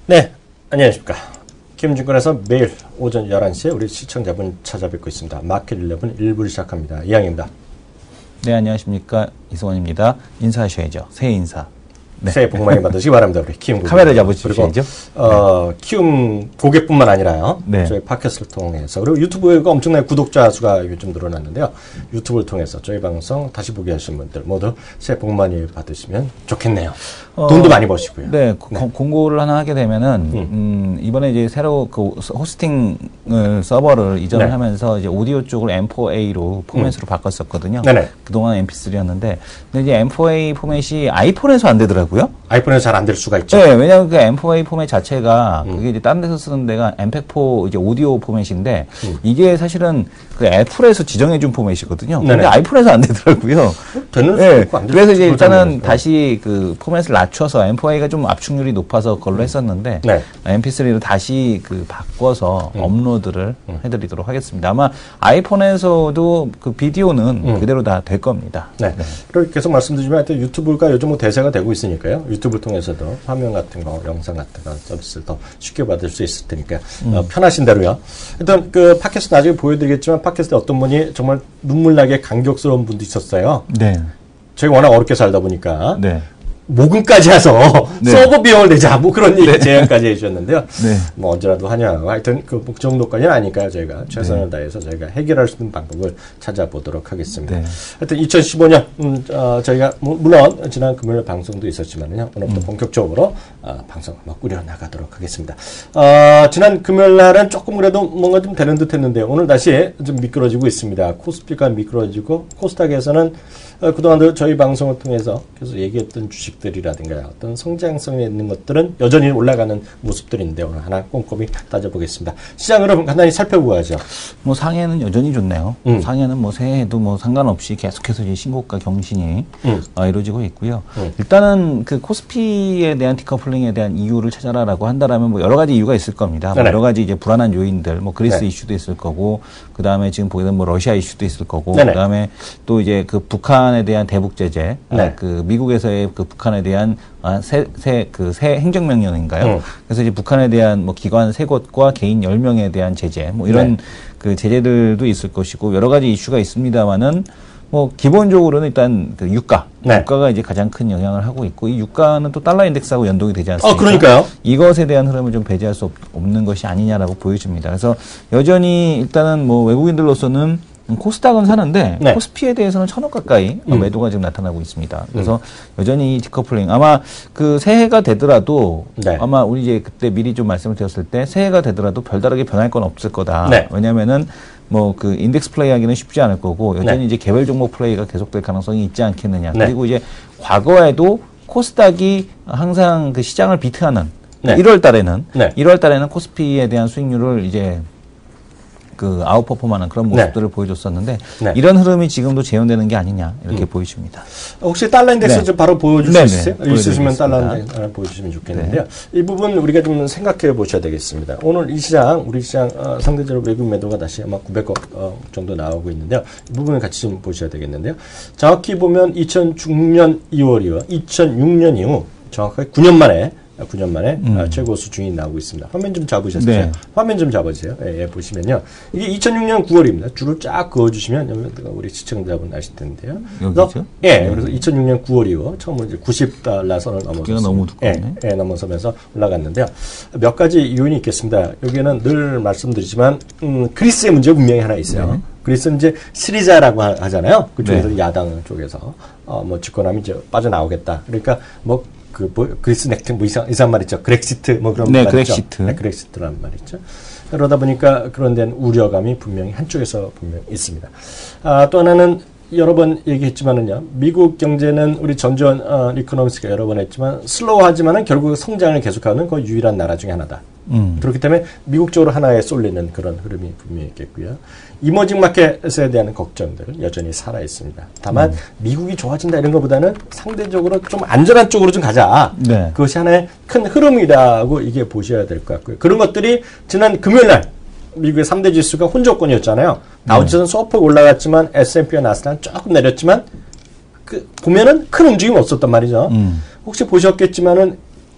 네, 안녕하십니까. 김증권에서 매일 오전 11시에 우리 시청자분 찾아뵙고 있습니다. 마켓 11 1부를 시작합니다. 이양입니다. 네, 안녕하십니까. 이승원입니다. 인사하셔야죠. 새해 인사. 네. 새해 복 많이 받으시기 바랍니다. 우리 키움 카메라 잡으시죠. 그리고 키움 고객뿐만 아니라요. 네. 저희 팟캐스트를 통해서 그리고 유튜브가 엄청나게 구독자 수가 요즘 늘어났는데요. 유튜브를 통해서 저희 방송 다시 보게 하신 분들 모두 새해 복 많이 받으시면 좋겠네요. 돈도 많이 버시고요. 네, 공고를 하나 하게 되면은 이번에 이제 새로 그 호스팅을 서버를 이전을 네. 하면서 이제 오디오 쪽을 M4A로 포맷으로 바꿨었거든요. 네네. 그동안 MP3였는데 근데 이제 M4A 포맷이 아이폰에서 안 되더라고요. 아이폰에서 잘 안 될 수가 있죠. 네, 왜냐하면 그 M4A 포맷 자체가 그게 이제 다른 데서 쓰는 데가 MPEG-4 이제 오디오 포맷인데 이게 사실은 그 애플에서 지정해준 포맷이거든요. 근데 네네. 아이폰에서 안 되더라고요. 되는 수도 네, 있고 안 될 그래서 수도 이제 있고 일단은 그러잖아요. 다시 그 포맷을 낮춰서 M4A가 좀 압축률이 높아서 그걸로 했었는데 네. MP3로 다시 그 바꿔서 업로드를 해드리도록 하겠습니다. 아마 아이폰에서도 그 비디오는 그대로 다 될 겁니다. 네. 그리고 계속 말씀드리지만 하여튼 유튜브가 요즘 뭐 대세가 되고 있으니까요. 유튜브를 통해서도 화면 같은 거, 영상 같은 거 서비스를 더 쉽게 받을 수 있을 테니까 편하신 대로요. 일단 그 팟캐스트 나중에 보여드리겠지만 팟캐스트 어떤 분이 정말 눈물나게 감격스러운 분도 있었어요. 네. 저희가 워낙 어렵게 살다 보니까 네. 모금까지 해서 네. 서버 비용을 내자 뭐 그런 제안까지 해주셨는데요. 네. 뭐 언제라도 하냐고 하여튼 그 정도까지는 아니까요. 저희가 최선을 다해서 저희가 해결할 수 있는 방법을 찾아보도록 하겠습니다. 네. 하여튼 2015년 저희가 물론 지난 금요일 방송도 있었지만요. 오늘부터 본격적으로 방송 한번 꾸려나가도록 하겠습니다. 지난 금요일 날은 조금 그래도 뭔가 좀 되는 듯 했는데 오늘 다시 좀 미끄러지고 있습니다. 코스피가 미끄러지고 코스닥에서는 그동안 저희 방송을 통해서 계속 얘기했던 주식들이라든가 어떤 성장성에 있는 것들은 여전히 올라가는 모습들인데 오늘 하나 꼼꼼히 따져보겠습니다. 시장으로 간단히 살펴보고 가죠. 뭐 상해는 여전히 좋네요. 상해는 뭐 새해에도 뭐 상관없이 계속해서 이제 신고가 경신이 이루어지고 있고요. 일단은 그 코스피에 대한 디커플링에 대한 이유를 찾아라라고 한다라면 뭐 여러 가지 이유가 있을 겁니다. 뭐 여러 가지 이제 불안한 요인들, 뭐 그리스 이슈도 있을 거고, 그 다음에 지금 보게 되면 뭐 러시아 이슈도 있을 거고, 그 다음에 또 이제 그 북한에 대한 대북 제재, 그 미국에서의 그 북한에 대한 새 행정명령인가요? 그래서 이제 북한에 대한 뭐 기관 3곳과 개인 10명에 대한 제재, 뭐 이런 그 제재들도 있을 것이고, 여러 가지 이슈가 있습니다만은 뭐 기본적으로는 일단 그 유가가 이제 가장 큰 영향을 하고 있고, 이 유가는 또 달러 인덱스하고 연동이 되지 않습니까? 그러니까요. 이것에 대한 흐름을 좀 배제할 수 없는 것이 아니냐라고 보여집니다. 그래서 여전히 일단은 뭐 외국인들로서는 코스닥은 사는데 코스피에 대해서는 1,000억 가까이 매도가 지금 나타나고 있습니다. 그래서 여전히 디커플링 아마 그 새해가 되더라도 아마 우리 이제 그때 미리 좀 말씀을 드렸을 때 새해가 되더라도 별다르게 변할 건 없을 거다. 왜냐면은 뭐 그 인덱스 플레이하기는 쉽지 않을 거고 여전히 이제 개별 종목 플레이가 계속될 가능성이 있지 않겠느냐. 그리고 이제 과거에도 코스닥이 항상 그 시장을 비트하는 1월 달에는 코스피에 대한 수익률을 이제 그 아웃퍼폼하는 그런 모습들을 보여줬었는데 이런 흐름이 지금도 재현되는 게 아니냐 이렇게 보여집니다. 혹시 달러 인덱스 좀 바로 보여줄 수 있으세요? 있으시면 달러 인덱스 보여주시면 좋겠는데요. 이 부분 우리가 좀 생각해 보셔야 되겠습니다. 오늘 이 시장, 우리 시장 상대적으로 외국 매도가 다시 아마 900억 정도 나오고 있는데요. 이 부분을 같이 좀 보셔야 되겠는데요. 정확히 보면 2006년 2월이요. 2006년 이후 정확하게 9년 만에 최고 수준이 나오고 있습니다. 화면 좀 잡으셨어요? 화면 좀 잡아주세요. 보시면요. 이게 2006년 9월입니다. 줄을 쫙 그어주시면 우리 시청자분 아실 텐데요. 여기죠? 그래서 2006년 9월이요. 처음으로 이제 90달러 선을 넘어섰습니다. 너무 두껍네. 넘어서면서 올라갔는데요. 몇 가지 요인이 있겠습니다. 여기에는 늘 말씀드리지만 그리스의 문제가 분명히 하나 있어요. 그리스는 이제 시리자라고 하잖아요. 그쪽에서 야당 쪽에서 뭐 집권하면 이제 빠져나오겠다. 그러니까 뭐 그리스 넥트 뭐 이상 말이죠. 그렉시트 뭐 그런 말이죠. 그렉시트란 말이죠. 그러다 보니까 그런 데는 우려감이 분명히 한쪽에서 분명히 있습니다. 또 하나는 여러 번 얘기했지만은요. 미국 경제는 우리 전전 이코노미스가 여러 번 했지만 슬로우하지만은 결국 성장을 계속하는 그 유일한 나라 중에 하나다. 그렇기 때문에 미국 쪽으로 하나에 쏠리는 그런 흐름이 분명히 있겠고요. 이머징 마켓에 대한 걱정들은 여전히 살아 있습니다. 다만 미국이 좋아진다 이런 것보다는 상대적으로 좀 안전한 쪽으로 좀 가자. 그것이 하나의 큰 흐름이라고 이게 보셔야 될 것 같고요. 그런 것들이 지난 금요일 날 미국의 3대 지수가 혼조권이었잖아요. 다우지수는 소폭 올라갔지만 S&P와 나스닥은 조금 내렸지만 보면은 큰 움직임이 없었단 말이죠. 혹시 보셨겠지만은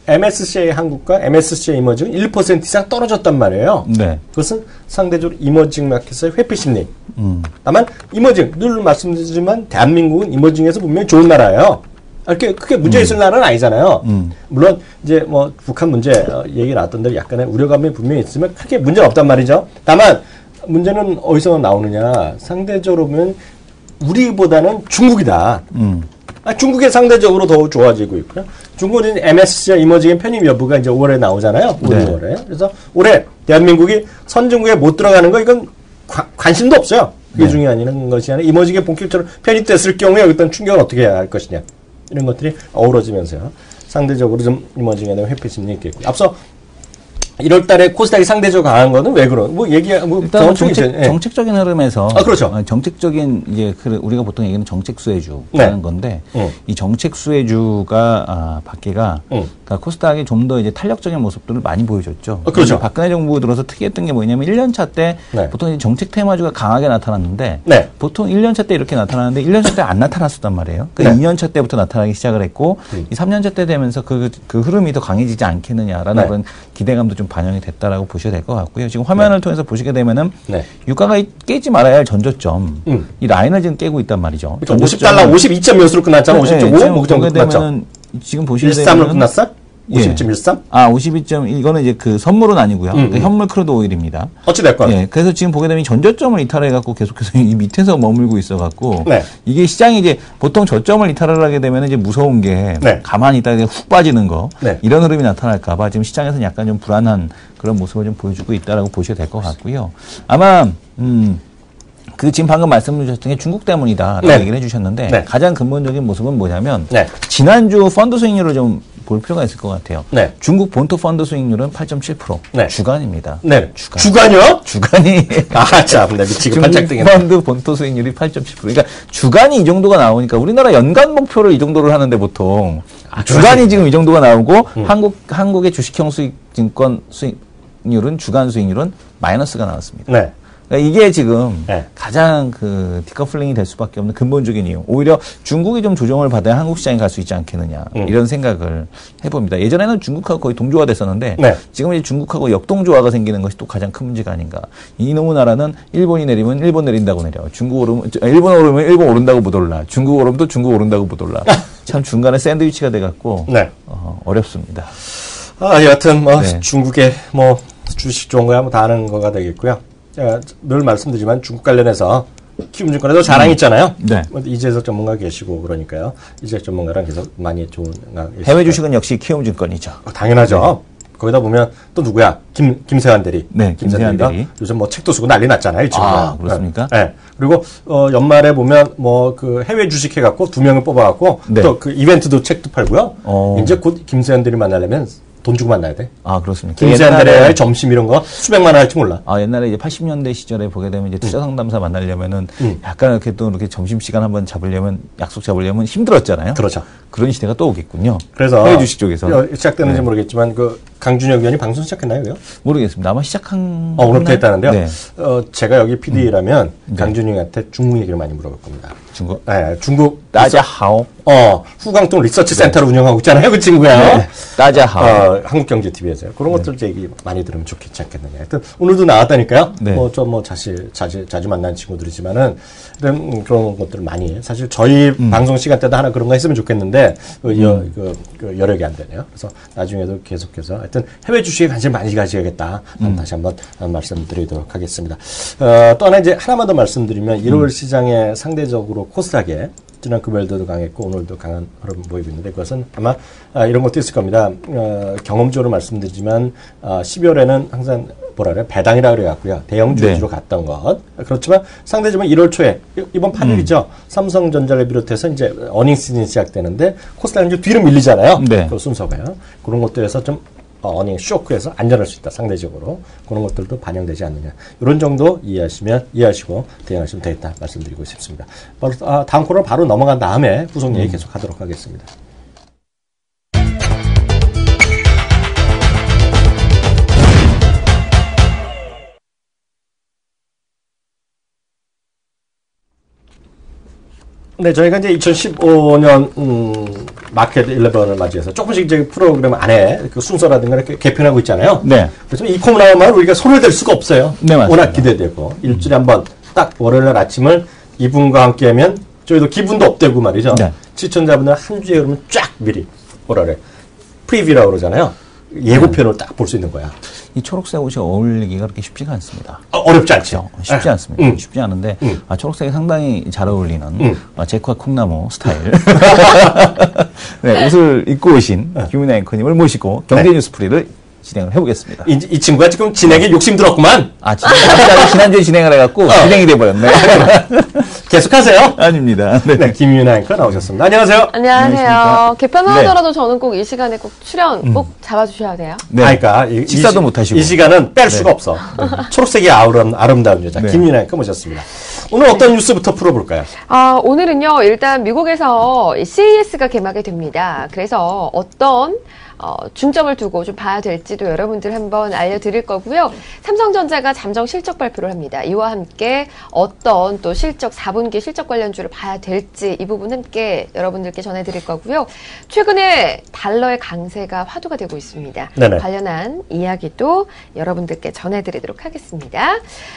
MSCI 한국과 MSCI 이머징은 1% 이상 떨어졌단 말이에요. 네. 그것은 상대적으로 이머징 마켓의 회피 심리. 다만 이머징 늘 말씀드리지만 대한민국은 이머징에서 분명히 좋은 나라예요. 그렇게 크게 문제 있을 나라는 아니잖아요. 물론 이제 뭐 북한 문제 얘기 나왔던 대로 약간의 우려감이 분명히 있으면 크게 문제는 없단 말이죠. 다만 문제는 어디서 나오느냐. 상대적으로 보면 우리보다는 중국이다. 중국이 상대적으로 더 좋아지고 있고요. 중국은 MSCI 이머징의 편입 여부가 이제 5월에 나오잖아요. 올 5월에. 그래서 올해 대한민국이 선진국에 못 들어가는 거 이건 관심도 없어요. 그게 중요한 것이 아니라 이머징에 본격적으로 편입됐을 경우에 어떤 충격을 어떻게 해야 할 것이냐. 이런 것들이 어우러지면서요. 상대적으로 좀 이머징에 대한 회피 심리 있겠고요. 앞서 1월 달에 코스닥이 상대적으로 강한 거는 왜 그런? 일단 정책적인 흐름에서. 그렇죠. 정책적인, 이제, 우리가 보통 얘기하는 정책 수혜주라는 건데, 이 정책 수혜주가, 밖에가, 그러니까 코스닥이 좀 더 이제 탄력적인 모습들을 많이 보여줬죠. 그렇죠. 박근혜 정부 들어서 특이했던 게 뭐냐면, 1년차 때, 보통 이제 정책 테마주가 강하게 나타났는데, 보통 1년차 때 이렇게 나타나는데, 1년차 때 안 나타났었단 말이에요. 그러니까 2년차 때부터 나타나기 시작을 했고, 이 3년차 때 되면서 그 흐름이 더 강해지지 않겠느냐라는 그런 기대감도 좀 반영이 됐다라고 보셔야 될 것 같고요. 지금 화면을 통해서 보시게 되면은 유가가 깨지 말아야 할 전저점 이 라인을 지금 깨고 있단 말이죠. 그러니까 50달러 52점 몇으로 끝났잖아. 50.5 뭐 정도 끝났죠. 지금 보시게 13으로 끝났어? 52.13? 52점 이거는 이제 그 선물은 아니고요. 그 현물 크루드 오일입니다. 어찌 됐건. 예, 그래서 지금 보게 되면 전저점을 이탈해 갖고 계속해서 이 밑에서 머물고 있어 갖고 이게 시장이 이제 보통 저점을 이탈을 하게 되면 이제 무서운 게 가만히 있다가 훅 빠지는 거 이런 흐름이 나타날까 봐 지금 시장에서는 약간 좀 불안한 그런 모습을 좀 보여주고 있다라고 보셔야 될 것 같고요. 아마 그 지금 방금 말씀 주셨던 게 중국 때문이다라고 얘기를 해주셨는데 가장 근본적인 모습은 뭐냐면 지난주 펀드 수익률을 좀 볼 필요가 있을 것 같아요. 중국 본토 펀드 수익률은 8.7%. 주간입니다. 주간이요? 주간이. 참, 나 미치고 반짝 뜨겠네. 중국 펀드 본토 수익률이 8.7%. 그러니까 주간이 이 정도가 나오니까 우리나라 연간 목표를 이 정도를 하는데 보통 주간이 지금 이 정도가 나오고 한국의 주식형 증권 수익률은 주간 수익률은 마이너스가 나왔습니다. 그러니까 이게 지금 가장 그 디커플링이 될 수밖에 없는 근본적인 이유. 오히려 중국이 좀 조정을 받아야 한국 시장에 갈 수 있지 않겠느냐 이런 생각을 해봅니다. 예전에는 중국하고 거의 동조화 됐었는데 지금 이제 중국하고 역동조화가 생기는 것이 또 가장 큰 문제가 아닌가. 이놈의 나라는 일본이 내리면 일본 내린다고 내려. 일본 오르면 일본 오른다고 못 올라. 중국 오르면 또 중국 오른다고 못 올라. 참 중간에 샌드위치가 돼갖고 어렵습니다. 여하튼 중국의 주식 좋은 거야 다 아는 거가 되겠고요. 늘 말씀드리지만 중국 관련해서 키움증권에도 자랑이 있잖아요. 이재석 전문가 계시고 그러니까요. 이재석 전문가랑 계속 많이 좋은 해외 주식은 역시 키움증권이죠. 당연하죠. 거기다 보면 또 누구야? 김세환 대리. 김세환 대리. 요즘 책도 쓰고 난리 났잖아요. 이 친구가. 그렇습니까? 그리고 연말에 보면 그 해외 주식 해갖고 2명을 뽑아갖고 또 그 이벤트도 책도 팔고요. 이제 곧 김세환 대리 만나려면 돈 주고 만나야 돼. 그렇습니까? 김세환들의 점심 이런 거 수백만 원 할지 몰라. 옛날에 이제 80년대 시절에 보게 되면 이제 투자 상담사 만나려면은 약간 이렇게 또 이렇게 점심 시간 한번 약속 잡으려면 힘들었잖아요. 그렇죠. 그런 시대가 또 오겠군요. 그래서 해외 주식 쪽에서 시작되는지 모르겠지만 그 강준혁 의원이 방송 시작했나요? 그요? 모르겠습니다. 아마 시작한 오늘부터 했다는데요. 제가 여기 PD라면 강준혁한테 중국 얘기를 많이 물어볼 겁니다. 중국? 중국 따자하오. 후광동 리서치 센터를 운영하고 있잖아요. 그 친구야. 따자하오. 한국경제TV에서요. 그런 것들 얘기 많이 들으면 좋겠지 않겠느냐. 하여튼 오늘도 나왔다니까요. 자주 만난 친구들이지만은 그런 것들을 많이 사실 저희 방송 시간 때도 하나 그런 거 했으면 좋겠는데 여력이 안 되네요. 그래서 나중에도 계속해서 하여튼 해외 주식에 관심 많이 가져야겠다. 다시 한번 말씀드리도록 하겠습니다. 또 하나 이제 하나만 더 말씀드리면 1월 시장에 상대적으로 코스닥에 지난 금요일도 강했고 오늘도 강한 흐름 보이고 있는데 그것은 아마 이런 것도 있을 겁니다. 경험적으로 말씀드리지만 12월에는 항상 배당이라 그래갖고요. 대형주 위주로 갔던 것. 그렇지만 상대적으로 1월 초에 이번 8일이죠. 삼성전자를 비롯해서 이제 어닝 시즌이 시작되는데 코스닥은 이제 뒤로 밀리잖아요. 그 순서가요. 그런 것들에서 좀 어닝 쇼크에서 안전할 수 있다. 상대적으로. 그런 것들도 반영되지 않느냐. 이런 정도 이해하시고 대응하시면 되겠다. 말씀드리고 싶습니다. 다음 코너 바로 넘어간 다음에 후속 얘기 계속 하도록 하겠습니다. 네, 저희가 이제 2015년 마켓 11을 맞이해서 조금씩 이제 프로그램 안에 그 순서라든가 이렇게 개편하고 있잖아요. 네. 그래서 이 코너만 우리가 소외될 수가 없어요. 네, 맞습니다. 워낙 기대되고 일주일에 한번 딱 월요일 날 아침을 이분과 함께하면 저희도 기분도 업되고 말이죠. 네. 시청자분들 한 주에 그러면 쫙 미리 뭐라 그래 프리뷰라고 그러잖아요. 예고편을 딱 볼 수 있는 거야. 이 초록색 옷이 어울리기가 그렇게 쉽지가 않습니다. 어렵지 않죠. 쉽지 않습니다. 쉽지 않은데 초록색이 상당히 잘 어울리는 제과 콩나무 스타일 네, 옷을 입고 오신 김윤아 앵커님을 모시고 경제뉴스 프리를 진행을 해보겠습니다. 이 친구가 지금 진행에 욕심 들었구만. 지난주에 진행을 해갖고 진행이 돼버렸네. 계속하세요. 아닙니다. 네, 김윤아 앵커 나오셨습니다. 안녕하세요. 안녕하세요. 개편하더라도 저는 꼭 이 시간에 꼭 출연 꼭 잡아주셔야 돼요. 네. 그러니까 식사도 못하시고 이 시간은 뺄 수가 없어. 초록색이 아름다운 여자 김윤아 앵커 모셨습니다. 오늘 어떤 뉴스부터 풀어볼까요? 오늘은요. 일단 미국에서 CES가 개막이 됩니다. 그래서 어떤 중점을 두고 좀 봐야 될지도 여러분들 한번 알려드릴 거고요. 삼성전자가 잠정 실적 발표를 합니다. 이와 함께 어떤 또 실적 4분기 실적 관련주를 봐야 될지 이 부분 함께 여러분들께 전해드릴 거고요. 최근에 달러의 강세가 화두가 되고 있습니다. 네네. 관련한 이야기도 여러분들께 전해드리도록 하겠습니다.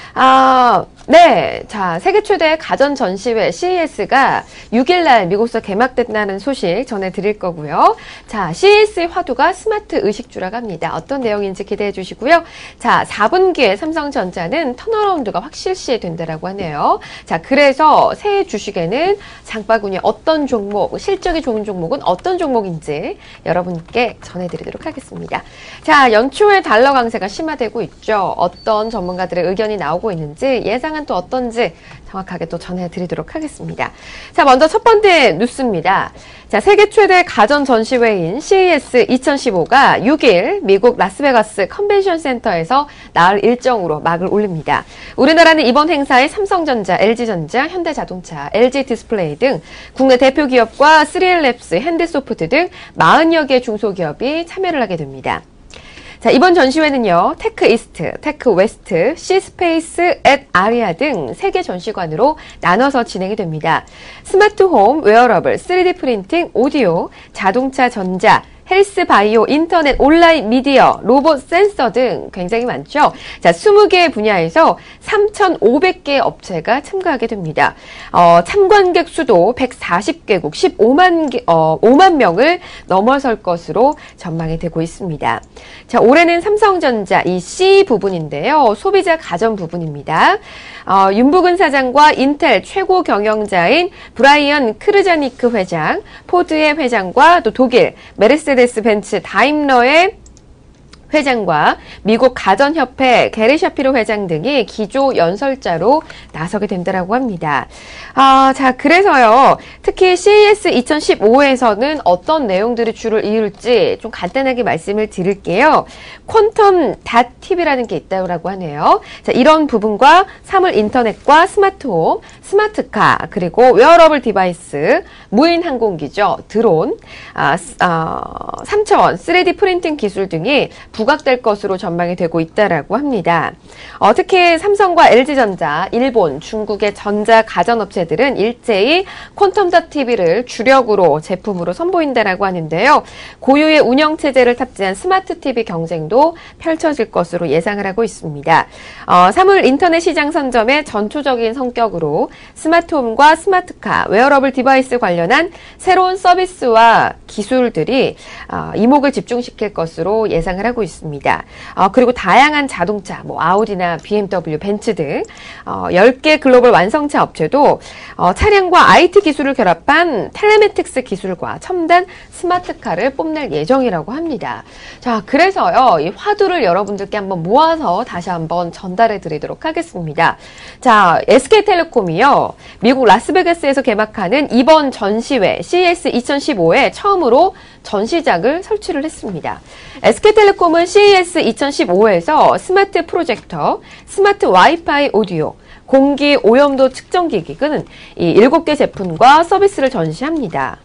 네. 자, 세계 최대 가전 전시회 CES가 6일날 미국에서 개막된다는 소식 전해드릴 거고요. 자, CES의 화두가 스마트 의식주라고 합니다. 어떤 내용인지 기대해 주시고요. 자, 4분기에 삼성전자는 턴어라운드가 확실시 된다라고 하네요. 자, 그래서 새해 주식에는 장바구니 어떤 종목, 실적이 좋은 종목은 어떤 종목인지 여러분께 전해드리도록 하겠습니다. 자, 연초에 달러 강세가 심화되고 있죠. 어떤 전문가들의 의견이 나오고 있는지 예상은 또 어떤지 정확하게 또 전해드리도록 하겠습니다. 자, 먼저 첫 번째 뉴스입니다. 자, 세계 최대 가전 전시회인 CES 2015가 6일 미국 라스베가스 컨벤션 센터에서 나흘 일정으로 막을 올립니다. 우리나라는 이번 행사에 삼성전자, LG전자, 현대자동차, LG디스플레이 등 국내 대표 기업과 3L랩스, 핸드소프트 등 40여 개 중소기업이 참여를 하게 됩니다. 자, 이번 전시회는요, 테크 이스트, 테크 웨스트, 시스페이스, 앳 아리아 등 3개 전시관으로 나눠서 진행이 됩니다. 스마트홈, 웨어러블, 3D 프린팅, 오디오, 자동차, 전자, 헬스, 바이오, 인터넷, 온라인, 미디어, 로봇, 센서 등 굉장히 많죠. 자, 20개 분야에서 3,500개 업체가 참가하게 됩니다. 참관객 수도 140개국, 5만 명을 넘어설 것으로 전망이 되고 있습니다. 자, 올해는 삼성전자 이 C 부분인데요. 소비자 가전 부분입니다. 윤부근 사장과 인텔 최고 경영자인 브라이언 크르자니크 회장, 포드의 회장과 또 독일 메르세데스 벤츠 다임러의 회장과 미국 가전협회 게리 샤피로 회장 등이 기조 연설자로 나서게 된다라고 합니다. 자, 그래서요. 특히 CES 2015에서는 어떤 내용들이 주를 이룰지 좀 간단하게 말씀을 드릴게요. 퀀텀 닷TV라는 게 있다고 하네요. 자, 이런 부분과 사물 인터넷과 스마트홈, 스마트카, 그리고 웨어러블 디바이스, 무인 항공기죠. 드론, 3차원 3D 프린팅 기술 등이 부각될 것으로 전망이 되고 있다라고 합니다. 특히 삼성과 LG전자, 일본, 중국의 전자 가전업체들은 일제히 퀀텀.tv를 주력으로 제품으로 선보인다라고 하는데요. 고유의 운영체제를 탑재한 스마트 TV 경쟁도 펼쳐질 것으로 예상을 하고 있습니다. 사물 인터넷 시장 선점의 전초적인 성격으로 스마트홈과 스마트카, 웨어러블 디바이스 관련한 새로운 서비스와 기술들이 이목을 집중시킬 것으로 예상을 하고 있습니다. 그리고 다양한 자동차, 아우디나 BMW, 벤츠 등 10개 글로벌 완성차 업체도 차량과 IT 기술을 결합한 텔레매틱스 기술과 첨단 스마트카를 뽐낼 예정이라고 합니다. 자, 그래서요, 이 화두를 여러분들께 한번 모아서 다시 한번 전달해 드리도록 하겠습니다. 자, SK텔레콤이요, 미국 라스베가스에서 개막하는 이번 전시회 CES 2015에 처음으로 전시장을 설치를 했습니다. SK텔레콤은 CES 2015에서 스마트 프로젝터, 스마트 와이파이 오디오, 공기 오염도 측정기기 등 이 7개 제품과 서비스를 전시합니다.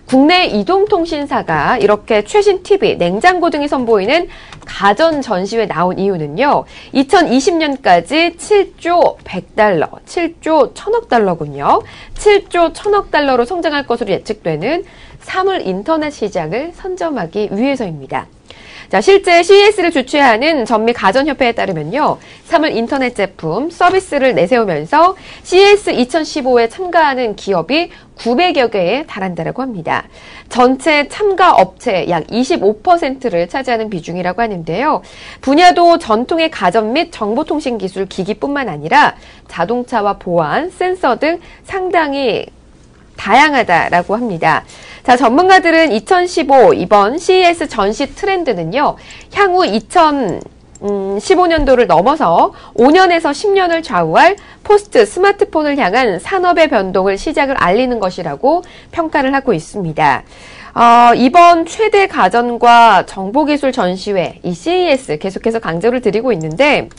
국내 이동통신사가 이렇게 최신 TV, 냉장고 등이 선보이는 가전 전시회 나온 이유는요. 2020년까지 7조 100달러, 7조 1000억 달러군요. 7조 1000억 달러로 성장할 것으로 예측되는 사물 인터넷 시장을 선점하기 위해서입니다. 자, 실제 CES를 주최하는 전미 가전협회에 따르면요. 사물 인터넷 제품, 서비스를 내세우면서 CES 2015에 참가하는 기업이 900여 개에 달한다고 합니다. 전체 참가 업체 약 25%를 차지하는 비중이라고 하는데요. 분야도 전통의 가전 및 정보통신 기술 기기뿐만 아니라 자동차와 보안, 센서 등 상당히 다양하다라고 합니다. 자, 전문가들은 2015 이번 CES 전시 트렌드는요. 향후 2015년도를 넘어서 5년에서 10년을 좌우할 포스트 스마트폰을 향한 산업의 변동을 시작을 알리는 것이라고 평가를 하고 있습니다. 이번 최대 가전과 정보기술 전시회, 이 CES 계속해서 강조를 드리고 있는데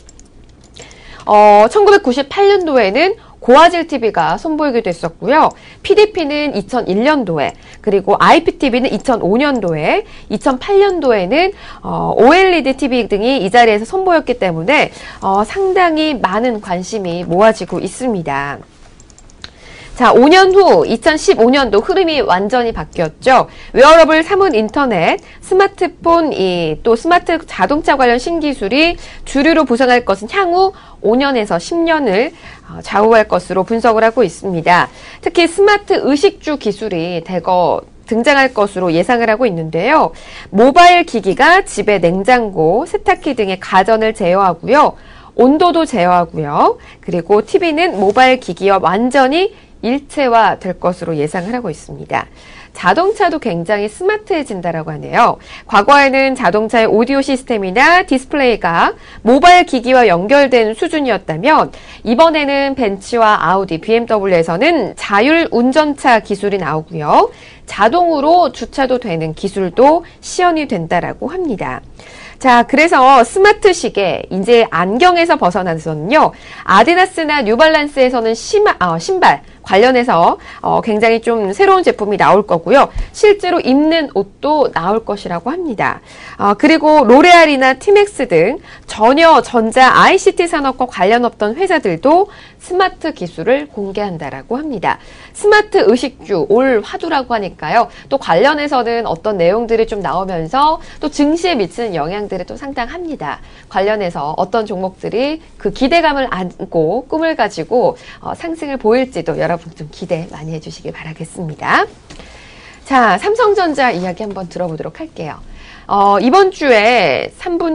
1998년도에는 고화질 TV가 선보이기도 했었고요. PDP는 2001년도에, 그리고 IPTV는 2005년도에, 2008년도에는 OLED TV 등이 이 자리에서 선보였기 때문에 상당히 많은 관심이 모아지고 있습니다. 자, 5년 후 2015년도 흐름이 완전히 바뀌었죠. 웨어러블, 사문 인터넷, 스마트폰, 또 스마트 자동차 관련 신기술이 주류로 부상할 것은 향후 5년에서 10년을 좌우할 것으로 분석을 하고 있습니다. 특히 스마트 의식주 기술이 대거 등장할 것으로 예상을 하고 있는데요. 모바일 기기가 집의 냉장고, 세탁기 등의 가전을 제어하고요. 온도도 제어하고요. 그리고 TV는 모바일 기기와 완전히 일체화 될 것으로 예상을 하고 있습니다. 자동차도 굉장히 스마트해진다라고 하네요. 과거에는 자동차의 오디오 시스템이나 디스플레이가 모바일 기기와 연결된 수준이었다면 이번에는 벤츠와 아우디, BMW에서는 자율 운전차 기술이 나오고요. 자동으로 주차도 되는 기술도 시연이 된다라고 합니다. 자, 그래서 스마트 시계, 이제 안경에서 벗어나서는요, 아디다스나 뉴발란스에서는 신발 관련해서 굉장히 좀 새로운 제품이 나올 거고요. 실제로 입는 옷도 나올 것이라고 합니다. 그리고 로레알이나 티맥스 등 전혀 전자 ICT 산업과 관련 없던 회사들도 스마트 기술을 공개한다라고 합니다. 스마트 의식주, 올 화두라고 하니까요. 또 관련해서는 어떤 내용들이 좀 나오면서 또 증시에 미치는 영향들이 또 상당합니다. 관련해서 어떤 종목들이 그 기대감을 안고 꿈을 가지고 상승을 보일지도 여러분 좀 기대 많이 해주시길 바라겠습니다. 자, 삼성전자 이야기 한번 들어보도록 할게요. 이번 주에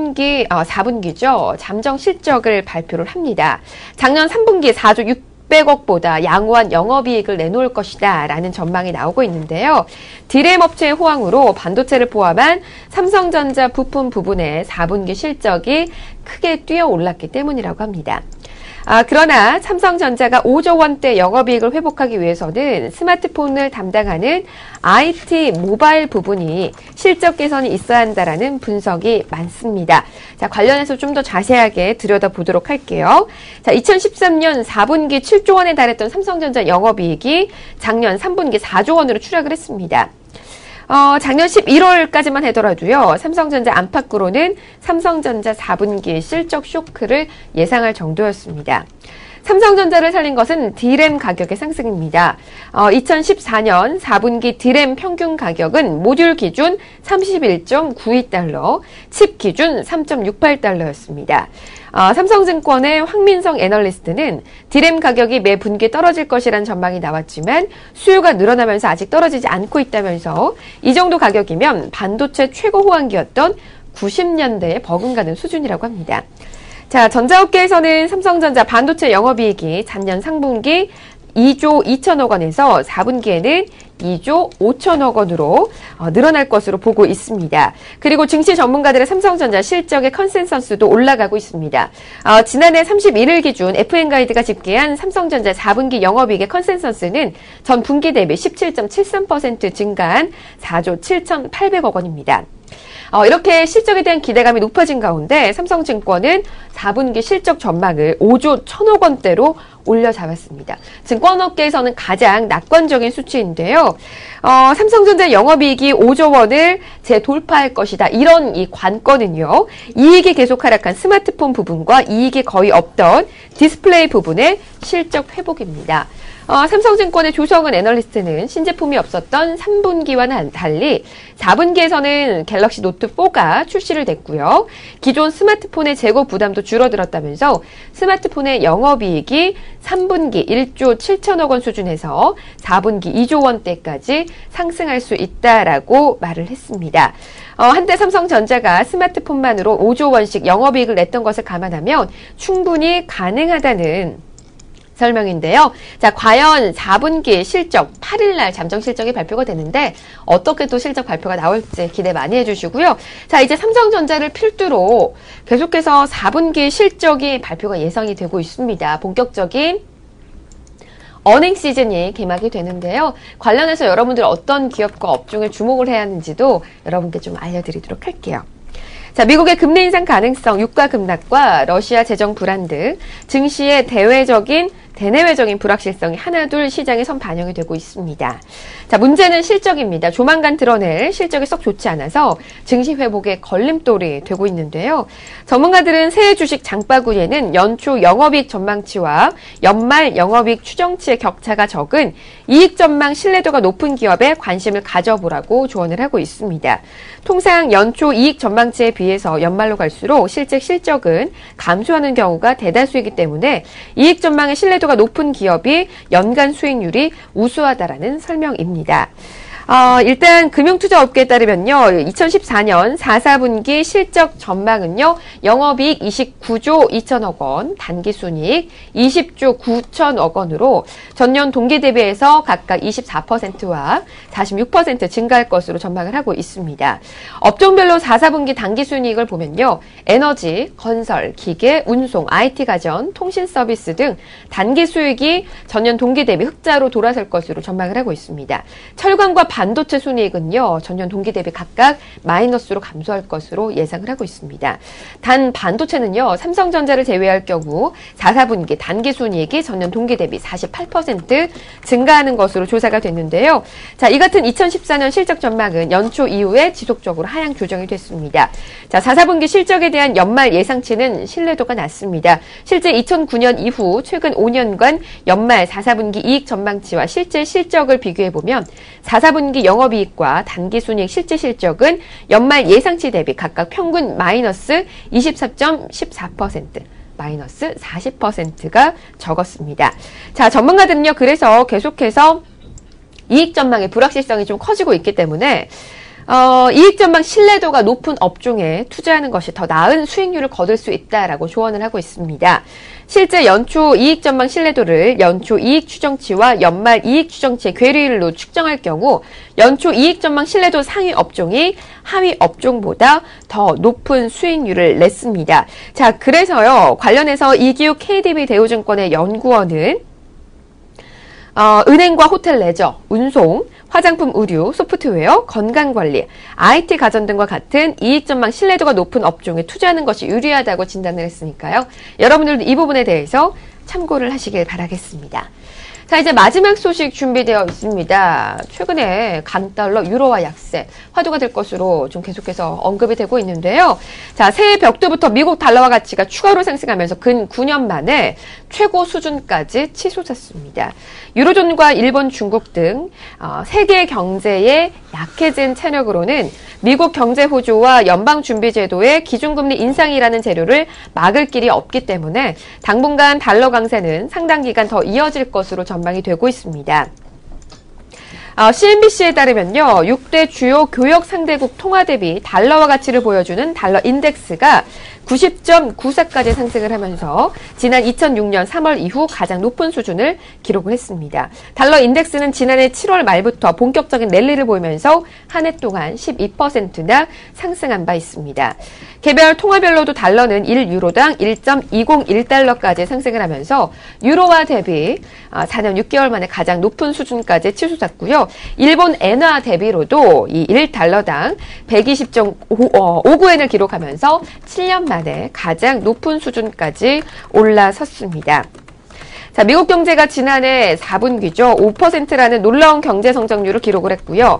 4분기죠. 잠정 실적을 발표를 합니다. 작년 3분기 4조 600억보다 양호한 영업이익을 내놓을 것이다 라는 전망이 나오고 있는데요. 디램 업체의 호황으로 반도체를 포함한 삼성전자 부품 부분의 4분기 실적이 크게 뛰어올랐기 때문이라고 합니다. 그러나 삼성전자가 5조 원대 영업이익을 회복하기 위해서는 스마트폰을 담당하는 IT 모바일 부분이 실적 개선이 있어야 한다라는 분석이 많습니다. 자, 관련해서 좀 더 자세하게 들여다보도록 할게요. 자, 2013년 4분기 7조 원에 달했던 삼성전자 영업이익이 작년 3분기 4조 원으로 추락을 했습니다. 작년 11월까지만 하더라도요, 삼성전자 안팎으로는 삼성전자 4분기 실적 쇼크를 예상할 정도였습니다. 삼성전자를 살린 것은 D램 가격의 상승입니다. 2014년 4분기 D램 평균 가격은 모듈 기준 31.92달러, 칩 기준 3.68달러였습니다. 삼성증권의 황민성 애널리스트는 D램 가격이 매 분기 떨어질 것이라는 전망이 나왔지만 수요가 늘어나면서 아직 떨어지지 않고 있다면서 이 정도 가격이면 반도체 최고 호황기였던 90년대에 버금가는 수준이라고 합니다. 자, 전자업계에서는 삼성전자 반도체 영업이익이 작년 상분기 2조 2천억 원에서 4분기에는 2조 5천억 원으로 늘어날 것으로 보고 있습니다. 그리고 증시 전문가들의 삼성전자 실적의 컨센서스도 올라가고 있습니다. 지난해 31일 기준 FN가이드가 집계한 삼성전자 4분기 영업이익의 컨센서스는 전 분기 대비 17.73% 증가한 4조 7,800억 원입니다. 이렇게 실적에 대한 기대감이 높아진 가운데 삼성증권은 4분기 실적 전망을 5조 1,000억 원대로 올려잡았습니다. 증권업계에서는 가장 낙관적인 수치인데요. 삼성전자 영업이익이 5조 원을 재돌파할 것이다. 이런 이 관건은요. 이익이 계속 하락한 스마트폰 부분과 이익이 거의 없던 디스플레이 부분의 실적 회복입니다. 삼성증권의 조성은 애널리스트는 신제품이 없었던 3분기와는 달리 4분기에서는 갤럭시 노트4가 출시를 됐고요. 기존 스마트폰의 재고 부담도 줄어들었다면서 스마트폰의 영업이익이 3분기 1조 7천억 원 수준에서 4분기 2조 원대까지 상승할 수 있다라고 말을 했습니다. 한때 삼성전자가 스마트폰만으로 5조 원씩 영업이익을 냈던 것을 감안하면 충분히 가능하다는 설명인데요. 자, 과연 4분기 실적 8일날 잠정 실적이 발표가 되는데 어떻게 또 실적 발표가 나올지 기대 많이 해주시고요. 자, 이제 삼성전자를 필두로 계속해서 4분기 실적이 발표가 예상이 되고 있습니다. 본격적인 어닝 시즌이 개막이 되는데요. 관련해서 여러분들 어떤 기업과 업종에 주목을 해야 하는지도 여러분께 좀 알려드리도록 할게요. 자, 미국의 금리 인상 가능성, 유가 급락과 러시아 재정 불안 등 증시의 대내외적인 불확실성이 하나둘 시장에 선 반영이 되고 있습니다. 자, 문제는 실적입니다. 조만간 드러낼 실적이 썩 좋지 않아서 증시 회복에 걸림돌이 되고 있는데요. 전문가들은 새해 주식 장바구니에는 연초 영업이익 전망치와 연말 영업이익 추정치의 격차가 적은 이익 전망 신뢰도가 높은 기업에 관심을 가져보라고 조언을 하고 있습니다. 통상 연초 이익 전망치에 비해서 연말로 갈수록 실제 실적은 감소하는 경우가 대다수이기 때문에 이익 전망의 신뢰도가 높은 기업이 연간 수익률이 우수하다라는 설명입니다. 일단 금융투자업계에 따르면요. 2014년 4분기 실적 전망은요. 영업이익 29조 2천억 원, 단기순이익 20조 9천억 원으로 전년 동기 대비해서 각각 24%와 46% 증가할 것으로 전망을 하고 있습니다. 업종별로 4분기 단기순이익을 보면요. 에너지, 건설, 기계, 운송, IT 가전, 통신 서비스 등 단기 수익이 전년 동기 대비 흑자로 돌아설 것으로 전망을 하고 있습니다. 철강과 반도체 순이익은요, 전년 동기 대비 각각 마이너스로 감소할 것으로 예상을 하고 있습니다. 단 반도체는요, 삼성전자를 제외할 경우 4분기 단기 순이익이 전년 동기 대비 48% 증가하는 것으로 조사가 됐는데요. 자, 이 같은 2014년 실적 전망은 연초 이후에 지속적으로 하향 조정이 됐습니다. 자, 4분기 실적에 대한 연말 예상치는 신뢰도가 낮습니다. 실제 2009년 이후 최근 5년간 연말 4분기 이익 전망치와 실제 실적을 비교해보면 4분기 영업이익과 단기순이익 실제 실적은 연말 예상치 대비 각각 평균 마이너스 24.14%, 마이너스 40%가 적었습니다. 자, 전문가들은요, 그래서 계속해서 이익 전망의 불확실성이 좀 커지고 있기 때문에 이익 전망 신뢰도가 높은 업종에 투자하는 것이 더 나은 수익률을 거둘 수 있다라고 조언을 하고 있습니다. 실제 연초 이익 전망 신뢰도를 연초 이익 추정치와 연말 이익 추정치의 괴리율로 측정할 경우 연초 이익 전망 신뢰도 상위 업종이 하위 업종보다 더 높은 수익률을 냈습니다. 자, 그래서요, 관련해서 이기욱 KDB 대우증권의 연구원은 은행과 호텔 레저, 운송, 화장품 의류, 소프트웨어, 건강관리, IT 가전 등과 같은 이익 전망 신뢰도가 높은 업종에 투자하는 것이 유리하다고 진단을 했으니까요. 여러분들도 이 부분에 대해서 참고를 하시길 바라겠습니다. 자, 이제 마지막 소식 준비되어 있습니다. 최근에 강달러, 유로화 약세, 화두가 될 것으로 좀 계속해서 언급이 되고 있는데요. 자, 새해 벽두부터 미국 달러화 가치가 추가로 상승하면서 근 9년 만에 최고 수준까지 치솟았습니다. 유로존과 일본, 중국 등 세계 경제의 약해진 체력으로는 미국 경제 호조와 연방준비제도의 기준금리 인상이라는 재료를 막을 길이 없기 때문에 당분간 달러 강세는 상당 기간 더 이어질 것으로 전망이 되고 있습니다. CNBC에 따르면요, 6대 주요 교역 상대국 통화 대비 달러화 가치를 보여주는 달러 인덱스가 90.94까지 상승을 하면서 지난 2006년 3월 이후 가장 높은 수준을 기록을 했습니다. 달러 인덱스는 지난해 7월 말부터 본격적인 랠리를 보이면서 한 해 동안 12%나 상승한 바 있습니다. 개별 통화별로도 달러는 1유로당 1.201달러까지 상승을 하면서 유로화 대비 4년 6개월 만에 가장 높은 수준까지 치솟았고요. 일본 엔화 대비로도 이 1달러당 120.59엔을 기록하면서 7년 만에 가장 높은 수준까지 올라섰습니다. 자, 미국 경제가 지난해 4분기죠. 5%라는 놀라운 경제 성장률을 기록을 했고요.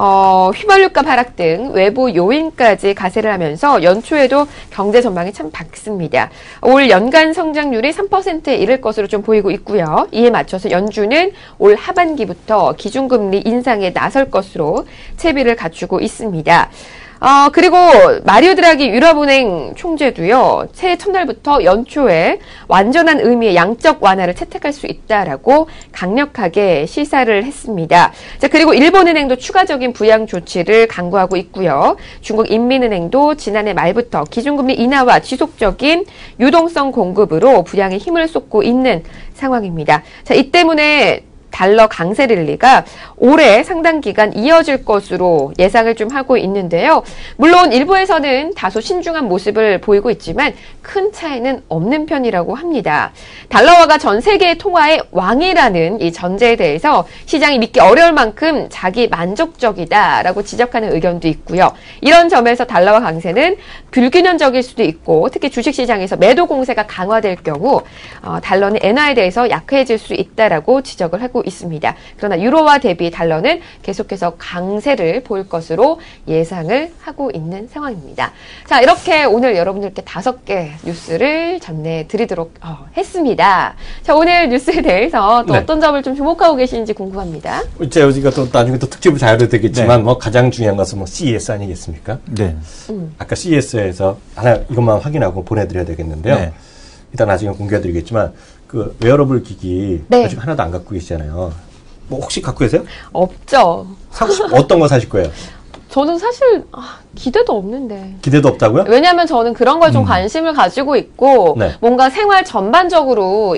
휘발유값 하락 등 외부 요인까지 가세를 하면서 연초에도 경제 전망이 참 밝습니다. 올 연간 성장률이 3%에 이를 것으로 좀 보이고 있고요. 이에 맞춰서 연준은 올 하반기부터 기준금리 인상에 나설 것으로 채비를 갖추고 있습니다. 그리고 마리오 드라기 유럽은행 총재도요, 새해 첫날부터 연초에 완전한 의미의 양적 완화를 채택할 수 있다라고 강력하게 시사를 했습니다. 자, 그리고 일본은행도 추가적인 부양 조치를 강구하고 있고요. 중국 인민은행도 지난해 말부터 기준금리 인하와 지속적인 유동성 공급으로 부양에 힘을 쏟고 있는 상황입니다. 자, 이 때문에 달러 강세 랠리가 올해 상당 기간 이어질 것으로 예상을 좀 하고 있는데요. 물론 일부에서는 다소 신중한 모습을 보이고 있지만 큰 차이는 없는 편이라고 합니다. 달러화가 전 세계 통화의 왕이라는 이 전제에 대해서 시장이 믿기 어려울 만큼 자기 만족적이다라고 지적하는 의견도 있고요. 이런 점에서 달러화 강세는 불균형적일 수도 있고 특히 주식시장에서 매도 공세가 강화될 경우 달러는 엔화에 대해서 약해질 수 있다라고 지적을 하고 있습니다. 그러나 유로화 대비 달러는 계속해서 강세를 보일 것으로 예상을 하고 있는 상황입니다. 자, 이렇게 오늘 여러분들께 5개 뉴스를 전해드리도록 했습니다. 자, 오늘 뉴스에 대해서 또 어떤 점을 좀 주목하고 계시는지 궁금합니다. 이제 여기가 또 나중에 또 특집을 잘 해도 되겠지만 뭐 가장 중요한 것은 CES 아니겠습니까? 네. 아까 CES에서 하나 이것만 확인하고 보내드려야 되겠는데요. 네. 일단 나중에 공개해드리겠지만 그 웨어러블 기기 아직 하나도 안 갖고 계시잖아요. 뭐 혹시 갖고 계세요? 없죠. 어떤 거 사실 거예요? 저는 사실 기대도 없는데. 기대도 없다고요? 왜냐하면 저는 그런 걸 좀 관심을 가지고 있고 뭔가 생활 전반적으로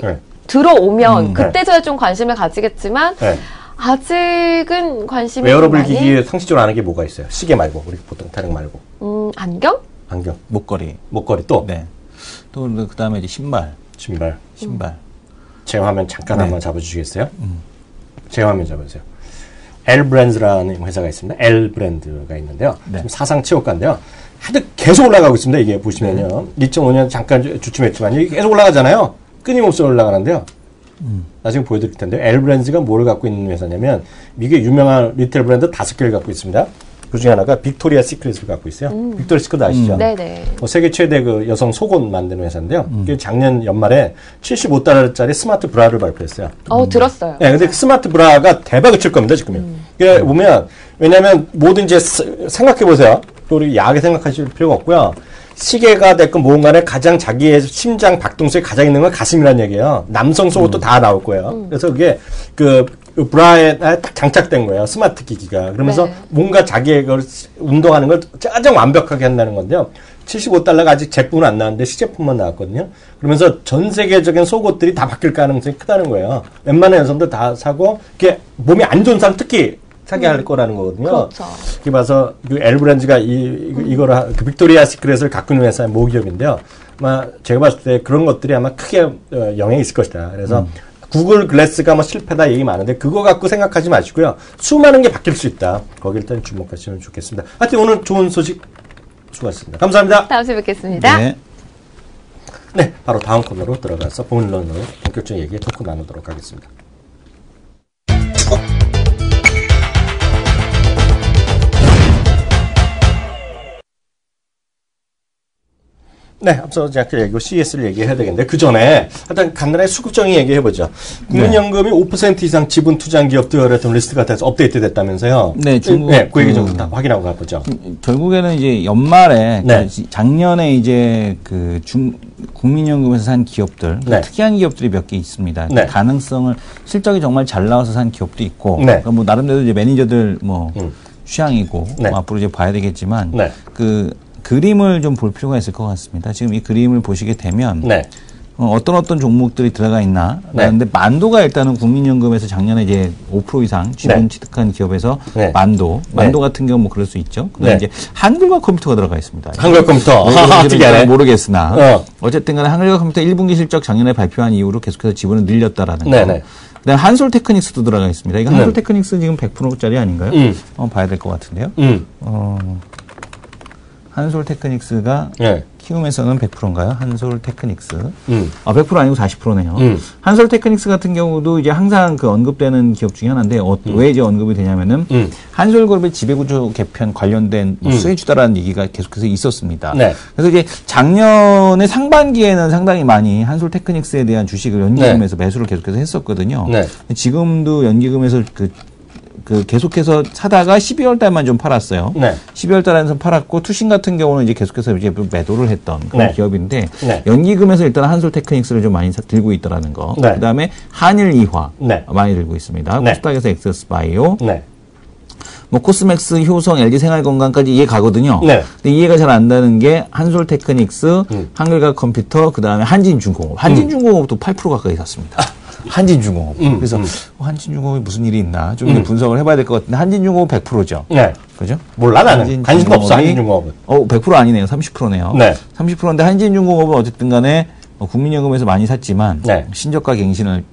들어오면 그때서야 좀 관심을 가지겠지만 아직은 관심이 웨어러블 기기에 상식적으로 아는 게 뭐가 있어요? 시계 말고 우리 보통 타령 말고. 안경? 안경. 목걸이 또? 네. 또 그다음에 이제 신발. 제 화면 잠깐 한번 잡아주시겠어요? 제 화면 잡아주세요. L브랜드라는 회사가 있습니다. L브랜드가 있는데요. 지금 사상 최고가인데요. 하여튼 계속 올라가고 있습니다. 이게 보시면요. 2005년 잠깐 주춤했지만 이게 계속 올라가잖아요. 끊임없이 올라가는데요. 나중에 보여드릴 텐데 L브랜드가 뭐를 갖고 있는 회사냐면 미국의 유명한 리테일 브랜드 5개를 갖고 있습니다. 그 중에 하나가 빅토리아 시크릿을 갖고 있어요. 빅토리아 시크릿 아시죠? 네네. 세계 최대 그 여성 속옷 만드는 회사인데요. 작년 연말에 $75짜리 스마트 브라를 발표했어요. 들었어요. 네, 근데 그 스마트 브라가 대박을 칠 겁니다, 지금은. 그러니까 보면, 왜냐면 뭐든지 생각해보세요. 또 우리 야하게 생각하실 필요가 없고요. 시계가 됐건 뭔가에 가장 자기의 심장 박동수에 가장 있는 건 가슴이라는 얘기예요. 남성 속옷도 다 나올 거예요. 그래서 그게 그 브라에 딱 장착된 거예요. 스마트 기기가. 그러면서 뭔가 자기의 걸 운동하는 걸 가장 완벽하게 한다는 건데요. $75가 아직 제품은 안 나왔는데 시제품만 나왔거든요. 그러면서 전 세계적인 속옷들이 다 바뀔 가능성이 크다는 거예요. 웬만한 여성들 다 사고, 이게 몸이 안 좋은 사람 특히 사게 할 거라는 거거든요. 그렇죠. 이렇게 봐서 그 L브랜드가 이거를 그 빅토리아 시크릿을 갖고 있는 회사의 모기업인데요. 아마 제가 봤을 때 그런 것들이 아마 크게 영향이 있을 것이다. 그래서 구글 글래스가 뭐 실패다 얘기 많은데 그거 갖고 생각하지 마시고요. 수많은 게 바뀔 수 있다. 거기 일단 주목하시면 좋겠습니다. 하여튼 오늘 좋은 소식 수고하셨습니다. 감사합니다. 다음 주에 뵙겠습니다. 네, 바로 다음 코너로 들어가서 본론으로 본격적인 얘기 토크 나누도록 하겠습니다. 네, 앞서 제가 얘기고 CES를 얘기해야 되겠는데 그 전에 일단 간단하게 수급적인 얘기해보죠. 국민연금이 5% 이상 지분 투자한 기업들의 리스트가 돼서 업데이트 됐다면서요. 네, 중국. 네, 그 얘기 좀 다 확인하고 가보죠. 결국에는 이제 연말에 작년에 이제 그 국민연금에서 산 기업들 특이한 기업들이 몇 개 있습니다. 가능성을 실적이 정말 잘 나와서 산 기업도 있고, 그러니까 뭐 나름대로 이제 매니저들 뭐 취향이고 뭐 앞으로 이제 봐야 되겠지만 그 그림을 좀 볼 필요가 있을 것 같습니다. 지금 이 그림을 보시게 되면 네. 어떤 종목들이 들어가 있나. 그런데 만도가 일단은 국민연금에서 작년에 이제 5% 이상 지분 취득한 기업에서 만도 같은 경우 뭐 그럴 수 있죠. 그다음에 이제 한글과 컴퓨터가 들어가 있습니다. 한글 컴퓨터. 어떻게 알아요? 모르겠으나 어쨌든 간에 한글과 컴퓨터 1분기 실적 작년에 발표한 이후로 계속해서 지분을 늘렸다라는 거. 그다음에 한솔테크닉스도 들어가 있습니다. 이거 한솔테크닉스 지금 100%짜리 아닌가요? 봐야 될 것 같은데요. 한솔테크닉스가 키움에서는 100%인가요? 한솔테크닉스. 100% 아니고 40%네요. 한솔테크닉스 같은 경우도 이제 항상 그 언급되는 기업 중에 하나인데, 왜 이제 언급이 되냐면은, 한솔그룹의 지배구조 개편 관련된 수혜주다라는 얘기가 계속해서 있었습니다. 그래서 이제 작년에 상반기에는 상당히 많이 한솔테크닉스에 대한 주식을 연기금에서 매수를 계속해서 했었거든요. 지금도 연기금에서 그 계속해서 사다가 12월 달만 좀 팔았어요. 12월 달에서 팔았고 투신 같은 경우는 이제 계속해서 이제 매도를 했던 그런 기업인데 연기금에서 일단 한솔테크닉스를 좀 많이 들고 있더라는 거. 그다음에 한일이화 많이 들고 있습니다. 코스닥에서 엑세스바이오. 뭐 코스맥스, 효성, LG생활건강까지 이해 가거든요. 근데 이해가 잘 안 되는 게 한솔테크닉스, 한글과컴퓨터, 그다음에 한진중공업. 한진중공업도 8% 가까이 샀습니다. 한진중공업. 그래서 한진중공업에 무슨 일이 있나 좀 분석을 해봐야 될 것 같은데 한진중공업 100%죠. 그죠? 몰라 나는. 관심도 없어 한진중공업은. 100% 아니네요. 30%네요. 30%인데 한진중공업은 어쨌든 간에 국민연금에서 많이 샀지만 신저가 경신을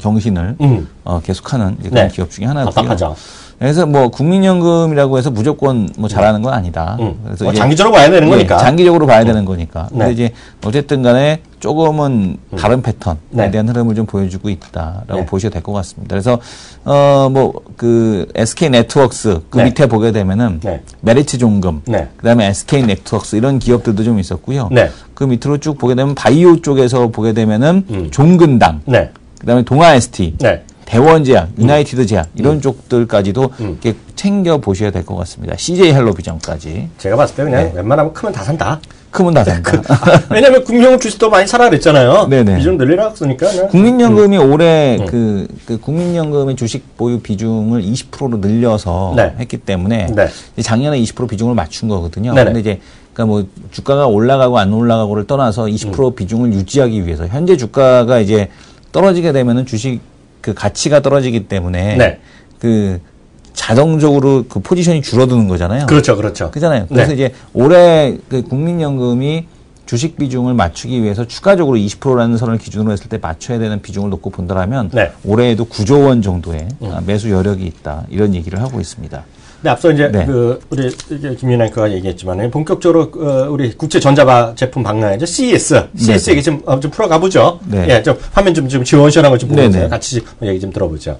계속하는 그런 기업 중에 하나고요. 답답하죠. 그래서 뭐 국민연금이라고 해서 무조건 뭐 잘하는 건 아니다. 그래서 이제 장기적으로 봐야 되는 거니까. 장기적으로 봐야 되는 거니까. 근데 이제 어쨌든 간에 조금은 다른 패턴에 대한 흐름을 좀 보여주고 있다라고 보셔도 될 것 같습니다. 그래서 뭐 그 SK 네트워크스 그 밑에 보게 되면은 메리츠 종금, 그다음에 SK 네트워크스 이런 기업들도 좀 있었고요. 그 밑으로 쭉 보게 되면 바이오 쪽에서 보게 되면은 종근당, 그다음에 동아 ST. 대원제약, 유나이티드 제약 이런 쪽들까지도 이렇게 챙겨 보셔야 될 것 같습니다. CJ 헬로비전까지. 제가 봤을 때 그냥 웬만하면 크면 다 산다. 크면 다 산다. 왜냐면 국민연금 주식도 많이 사라 그랬잖아요. 비중 늘리라 그랬으니까. 국민연금이 올해 그 국민연금의 주식 보유 비중을 20%로 늘려서 했기 때문에 작년에 20% 비중을 맞춘 거거든요. 근데 이제 그러니까 뭐 주가가 올라가고 안 올라가고를 떠나서 20% 비중을 유지하기 위해서 현재 주가가 이제 떨어지게 되면은 주식 그 가치가 떨어지기 때문에 그 자동적으로 그 포지션이 줄어드는 거잖아요. 그렇죠. 그잖아요. 그래서 이제 올해 그 국민연금이 주식 비중을 맞추기 위해서 추가적으로 20%라는 선을 기준으로 했을 때 맞춰야 되는 비중을 놓고 본다라면 올해에도 9조 원 정도의 매수 여력이 있다 이런 얘기를 하고 있습니다. 네, 앞서 이제 우리 김윤아 앵커가 얘기했지만 본격적으로 우리 국제 전자바 제품 박람회죠. CES 얘기 좀 풀어가 보죠. 좀 화면 좀 시원시원한 거 좀 보면서 같이 얘기 좀 들어보죠.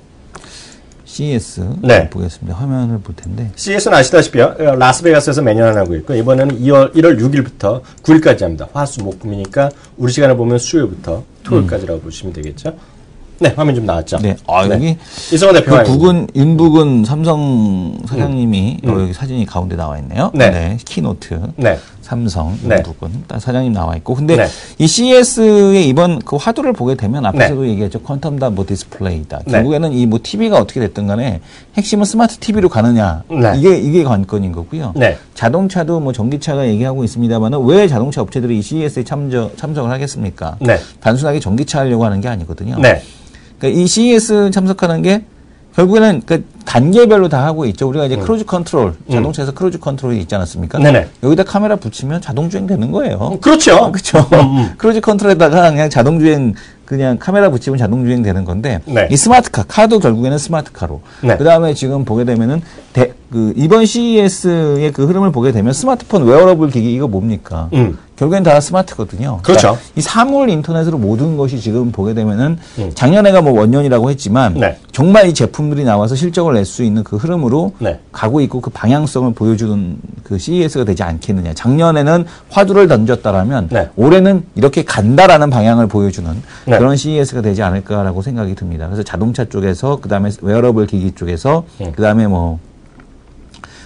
CES 보겠습니다. 화면을 볼 텐데. CES는 아시다시피요. 라스베가스에서 매년 하고 있고 이번에는 1월 6일부터 9일까지 합니다. 화수목금이니까 우리 시간을 보면 수요일부터 토요일까지라고 보시면 되겠죠. 네, 화면 좀 나왔죠. 여기 이성호 대표가 윤부근 삼성 사장님이 여기 사진이 가운데 나와 있네요. 키노트. 삼성 윤부근 사장님 나와 있고. 근데 이 CES의 이번 그 화두를 보게 되면 앞에서도 얘기했죠. 퀀텀 뭐 디스플레이다. 결국에는 이 뭐 TV가 어떻게 됐든 간에 핵심은 스마트 TV로 가느냐. 이게 관건인 거고요. 자동차도 뭐 전기차가 얘기하고 있습니다만은 왜 자동차 업체들이 이 CES에 참석을 하겠습니까? 단순하게 전기차 하려고 하는 게 아니거든요. 그러니까 이 CES 참석하는 게 결국에는 그 단계별로 다 하고 있죠. 우리가 이제 크루즈 컨트롤, 자동차에서 크루즈 컨트롤이 있지 않았습니까? 여기다 카메라 붙이면 자동주행 되는 거예요. 그렇죠. 크루즈 컨트롤에다가 그냥 자동주행, 그냥 카메라 붙이면 자동주행 되는 건데, 이 스마트카, 카도 결국에는 스마트카로. 그 다음에 지금 보게 되면은, 이번 CES의 그 흐름을 보게 되면 스마트폰 웨어러블 기기 이거 뭡니까? 결국엔 다 스마트거든요. 그렇죠. 그러니까 이 사물 인터넷으로 모든 것이 지금 보게 되면은 작년에가 뭐 원년이라고 했지만 정말 이 제품들이 나와서 실적을 낼 수 있는 그 흐름으로 가고 있고 그 방향성을 보여주는 그 CES가 되지 않겠느냐. 작년에는 화두를 던졌다라면 올해는 이렇게 간다라는 방향을 보여주는 그런 CES가 되지 않을까라고 생각이 듭니다. 그래서 자동차 쪽에서 그다음에 웨어러블 기기 쪽에서 그다음에 뭐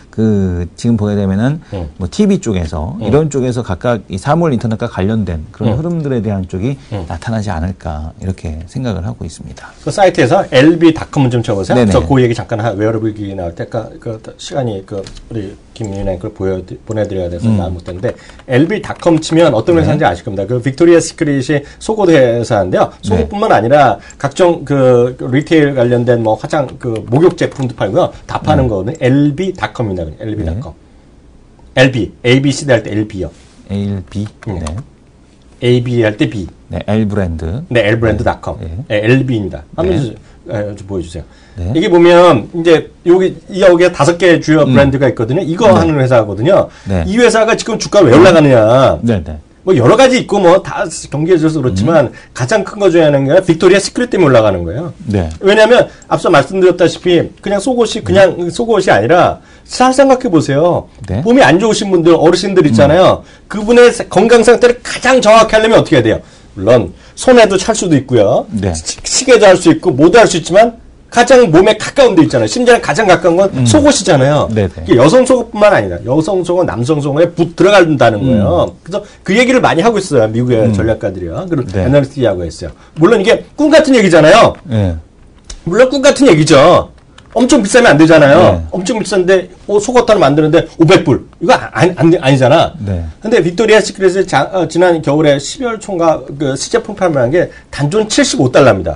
지금 보게 되면은 뭐 TV 쪽에서 이런 쪽에서 각각 이 사물 인터넷과 관련된 그런 흐름들에 대한 쪽이 나타나지 않을까 이렇게 생각을 하고 있습니다. 그 사이트에서 lb.com을 좀 쳐보세요. 네네. 저 그 얘기 잠깐 웨어러블 기기 나올 때 그 시간이 우리 김윤혜 그걸 보내드려야 돼서 말 못했는데 lb.com 치면 어떤 회사인지 아실 겁니다. 그 빅토리아 시크릿이 속옷 회사인데요. 속옷뿐만 아니라 각종 그 리테일 관련된 뭐 화장 그 목욕 제품도 팔고요. 다 파는 거거든요. lb.com입니다. lb.com. LB, ABCD 할 때 LB요. LB. 네. AB 할 때 B. 네, L브랜드. 네, L브랜드.com. 네. 네, LB입니다. 한번 좀 보여주세요. 네. 이게 보면, 이제, 여기에 5개 주요 브랜드가 있거든요. 이거 하는 회사거든요. 네. 이 회사가 지금 주가가 왜 올라가느냐. 네, 네. 뭐 여러 가지 있고 뭐 다 경기에 있어서 그렇지만 가장 큰 거 중에 하나가 빅토리아 시크릿 때문에 올라가는 거예요. 네. 왜냐하면 앞서 말씀드렸다시피 그냥 속옷이 그냥 속옷이 아니라 잘 생각해 보세요. 네. 몸이 안 좋으신 분들 어르신들 있잖아요. 그분의 건강 상태를 가장 정확히 하려면 어떻게 해야 돼요? 물론 손에도 찰 수도 있고요. 네. 시계도 할 수 있고 모두 할 수 있지만 가장 몸에 가까운 데 있잖아요. 심지어 가장 가까운 건 속옷이잖아요. 네네. 여성 속옷뿐만 아니라 여성 속옷, 남성 속옷에 들어간다는 거예요. 그래서 그 얘기를 많이 하고 있어요. 미국의 전략가들이요. 그리고 네. 애널리스트하고 했어요. 물론 이게 꿈 같은 얘기잖아요. 네. 물론 꿈 같은 얘기죠. 엄청 비싸면 안 되잖아요. 네. 엄청 비싼데 속옷 하나 만드는데 500불. 이거 아니잖아. 네. 근데 빅토리아 시크릿이 지난 겨울에 12월 총각 그 시제품 판매한 게 단돈 75달러입니다.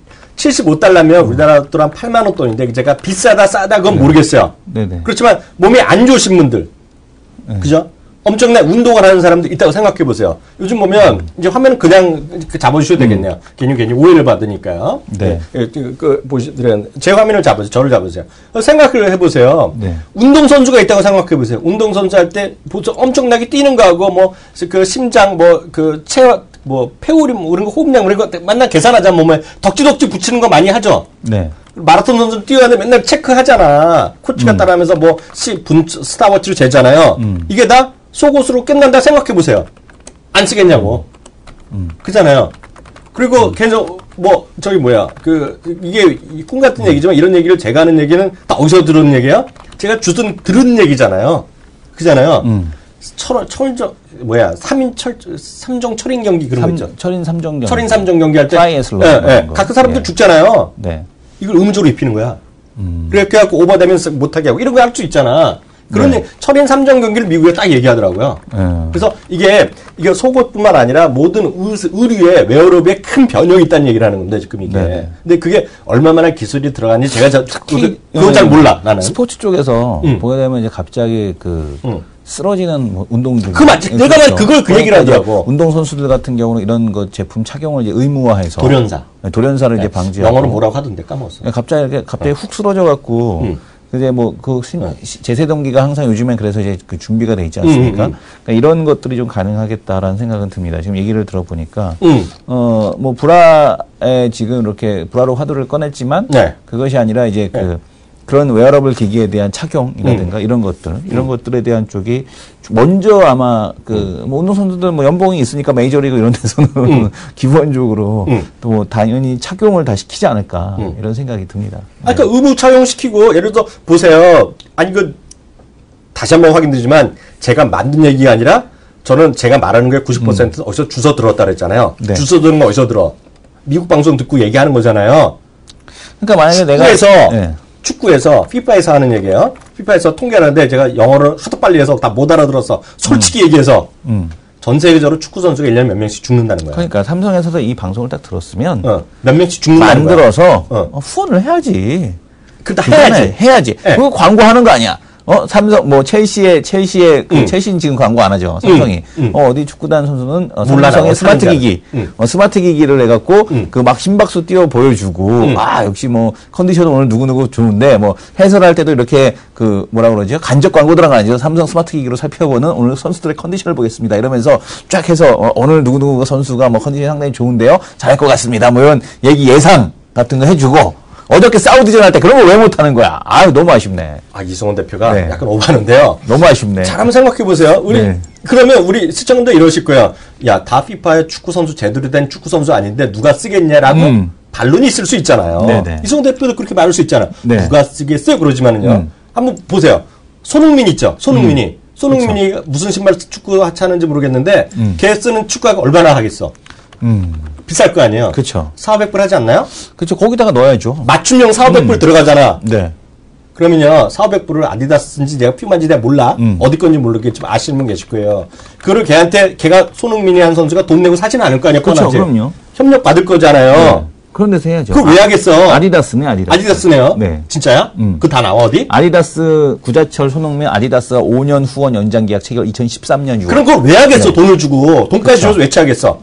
75달러면 우리나라 돈 한 8만 원 돈인데 제가 비싸다 싸다 그건 모르겠어요. 네네. 그렇지만 몸이 안 좋으신 분들, 그죠? 엄청난 운동을 하는 사람도 있다고 생각해 보세요. 요즘 보면 이제 화면은 그냥 잡아주셔도 되겠네요. 괜히 오해를 받으니까요. 네. 보시더라고요. 제 화면을 잡으세요. 저를 잡으세요. 생각을 해보세요. 네. 운동선수가 있다고 생각해 보세요. 운동선수 할 때 엄청나게 뛰는 거하고 뭐 그 심장 폐우림 이런 거 호흡량 이런 거 맨날 계산하자 몸에 덕지덕지 붙이는 거 많이 하죠. 네. 마라톤 선수 뛰어야 돼 맨날 체크하잖아. 코치가 따라하면서 뭐 스타워치로 재잖아요. 이게 다 속옷으로 끝난다 생각해 보세요. 안 쓰겠냐고. 그잖아요. 그리고 계속 이게 꿈 같은 얘기지만 이런 얘기를 제가 하는 얘기는 다 어디서 들은 얘기예요? 제가 들은 얘기잖아요. 그잖아요. 삼종 철인 경기 그런 거 있죠. 철인 3종 경기. 철인 3종 경기 할 때. 각 사람들 죽잖아요. 네. 이걸 의무적으로 입히는 거야. 그렇게 해갖고 오버되면 못하게 하고 이런 거 할 수 있잖아. 그런 철인 3종 경기를 미국에 딱 얘기하더라고요. 그래서 이게 속옷뿐만 아니라 모든 의류의 웨어러블에 큰 변형이 있다는 얘기를 하는 건데 지금 이게. 네. 근데 그게 얼마나 기술이 들어가는지 제가 그건 잘 몰라 나는. 스포츠 쪽에서 보게 되면 이제 갑자기 쓰러지는 운동들. 그 맞지. 내가 그걸 그 얘기를 하더라고. 운동 선수들 같은 경우는 이런 거 제품 착용을 이제 의무화해서 돌연사를 이제 방지하고. 영어로 뭐라고 하던데 까먹었어. 갑자기 훅 쓰러져 갖고. 이제 제세동기가 항상 요즘엔 그래서 이제 그 준비가 돼 있지 않습니까? 그러니까 이런 것들이 좀 가능하겠다라는 생각은 듭니다. 지금 얘기를 들어보니까, 브라에 지금 이렇게 브라로 화두를 꺼냈지만, 그것이 아니라 이제 그런 웨어러블 기기에 대한 착용이라든가 이런 것들에 대한 쪽이 먼저 아마 운동선수들 연봉이 있으니까 메이저리그 이런 데서는 기본적으로 또 당연히 착용을 다 시키지 않을까 이런 생각이 듭니다. 그러니까 의무 착용시키고 예를 들어 보세요. 다시 한번 확인되지만 제가 만든 얘기가 아니라 저는 제가 말하는 게 90%는 어디서 주워 들었다 그랬잖아요. 네. 주워 들은 거 어디서 들어? 미국 방송 듣고 얘기하는 거잖아요. 그러니까 만약에 축구에서 피파에서 하는 얘기예요. 피파에서 통계하는데 제가 영어를 하도 빨리 해서 다 못 알아들어서 솔직히 얘기해서 전 세계적으로 축구 선수가 1년에 몇 명씩 죽는다는 거야. 그러니까 삼성에서도 이 방송을 딱 들었으면 몇 명씩 죽는다는 거야. 만들어서 후원을 해야지. 해야지. 네. 그거 광고하는 거 아니야. 삼성, 첼시의 첼시는 지금 광고 안 하죠. 삼성이. 어디 축구단 선수는, 삼성의 스마트 기기. 스마트 기기를 해갖고, 막 심박수 띄워 보여주고, 역시 컨디션은 오늘 누구누구 좋은데, 해설할 때도 이렇게, 뭐라 그러죠? 간접 광고 들어간 거 아니죠? 삼성 스마트 기기로 살펴보는 오늘 선수들의 컨디션을 보겠습니다. 이러면서 쫙 해서, 오늘 누구누구 선수가 컨디션이 상당히 좋은데요? 잘할 것 같습니다. 이런 예상 같은 거 해주고, 어저께 사우디전 할 때 그런 거 왜 못하는 거야? 너무 아쉽네. 이성훈 대표가 약간 오바는데요. 너무 아쉽네. 잘 한번 생각해보세요. 그러면 우리 시청자들 이러실 거야. 야, 다 피파의 축구선수, 제대로 된 축구선수 아닌데 누가 쓰겠냐라고 반론이 있을 수 있잖아요. 이성훈 대표도 그렇게 말할 수 있잖아. 누가 쓰겠어요? 그러지만은요. 한번 보세요. 손흥민 있죠. 손흥민이 그렇죠. 무슨 신발 축구 하차하는지 모르겠는데 걔 쓰는 축구화가 얼마나 하겠어. 비쌀 거 아니에요. 그렇죠. 4,500불 하지 않나요? 그렇죠. 거기다가 넣어야죠. 맞춤형 4,500불 들어가잖아. 네. 그러면요, 4,500불을 아디다스인지 내가 퓨마인지 내가 몰라. 어디 건지 모르겠지만 아시는 분 계실 거예요. 그걸 걔가 손흥민이 한 선수가 돈 내고 사지는 않을 거 아니야. 그렇죠. 그럼요. 협력 받을 거잖아요. 네. 그런 데서 해야죠. 그걸 왜 하겠어? 아디다스네, 아디다스. 아디다스네요? 네. 진짜야? 그거 다 나와, 어디? 아디다스, 구자철, 손흥민, 아디다스가 5년 후원 연장 계약 체결 2013년 6월. 그럼 그걸 왜 하겠어, 네. 돈을 주고. 돈까지 그렇죠. 줘서 왜 취하겠어?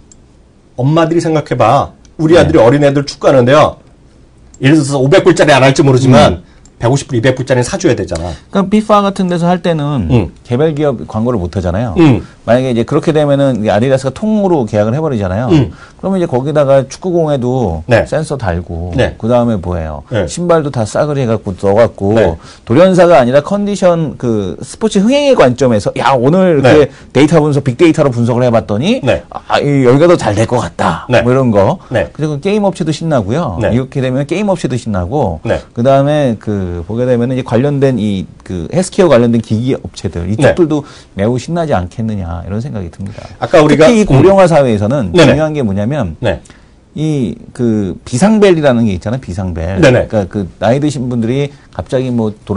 엄마들이 생각해봐. 우리 아들이 어린애들 축구하는데요. 예를 들어서 500불짜리 안 할지 모르지만 150불, 200불짜리 사줘야 되잖아. 그러니까 피파 같은 데서 할 때는 개별 기업 광고를 못 하잖아요. 만약에 이제 그렇게 되면은 아디다스가 통으로 계약을 해버리잖아요. 그러면 이제 거기다가 축구공에도 네. 센서 달고 네. 그 다음에 뭐예요? 네. 신발도 다 싸그리 해갖고 넣어갖고 네. 돌연사가 아니라 컨디션 그 스포츠 흥행의 관점에서 야 오늘 이렇게 네. 데이터 분석, 빅데이터로 분석을 해봤더니 네. 여기가 더 잘 될 것 같다. 네. 뭐 이런 거. 네. 그리고 게임 업체도 신나고요. 네. 이렇게 되면 게임 업체도 신나고. 네. 그 다음에 보게 되면 이제 관련된 그 헬스케어 관련된 기기 업체들 이쪽들도 매우 신나지 않겠느냐 이런 생각이 듭니다. 아까 우리가 특히 이 고령화 사회에서는 네네. 중요한 게 뭐냐면 네. 이 비상벨이라는 게 있잖아요. 비상벨. 네네. 그러니까 그 나이 드신 분들이 갑자기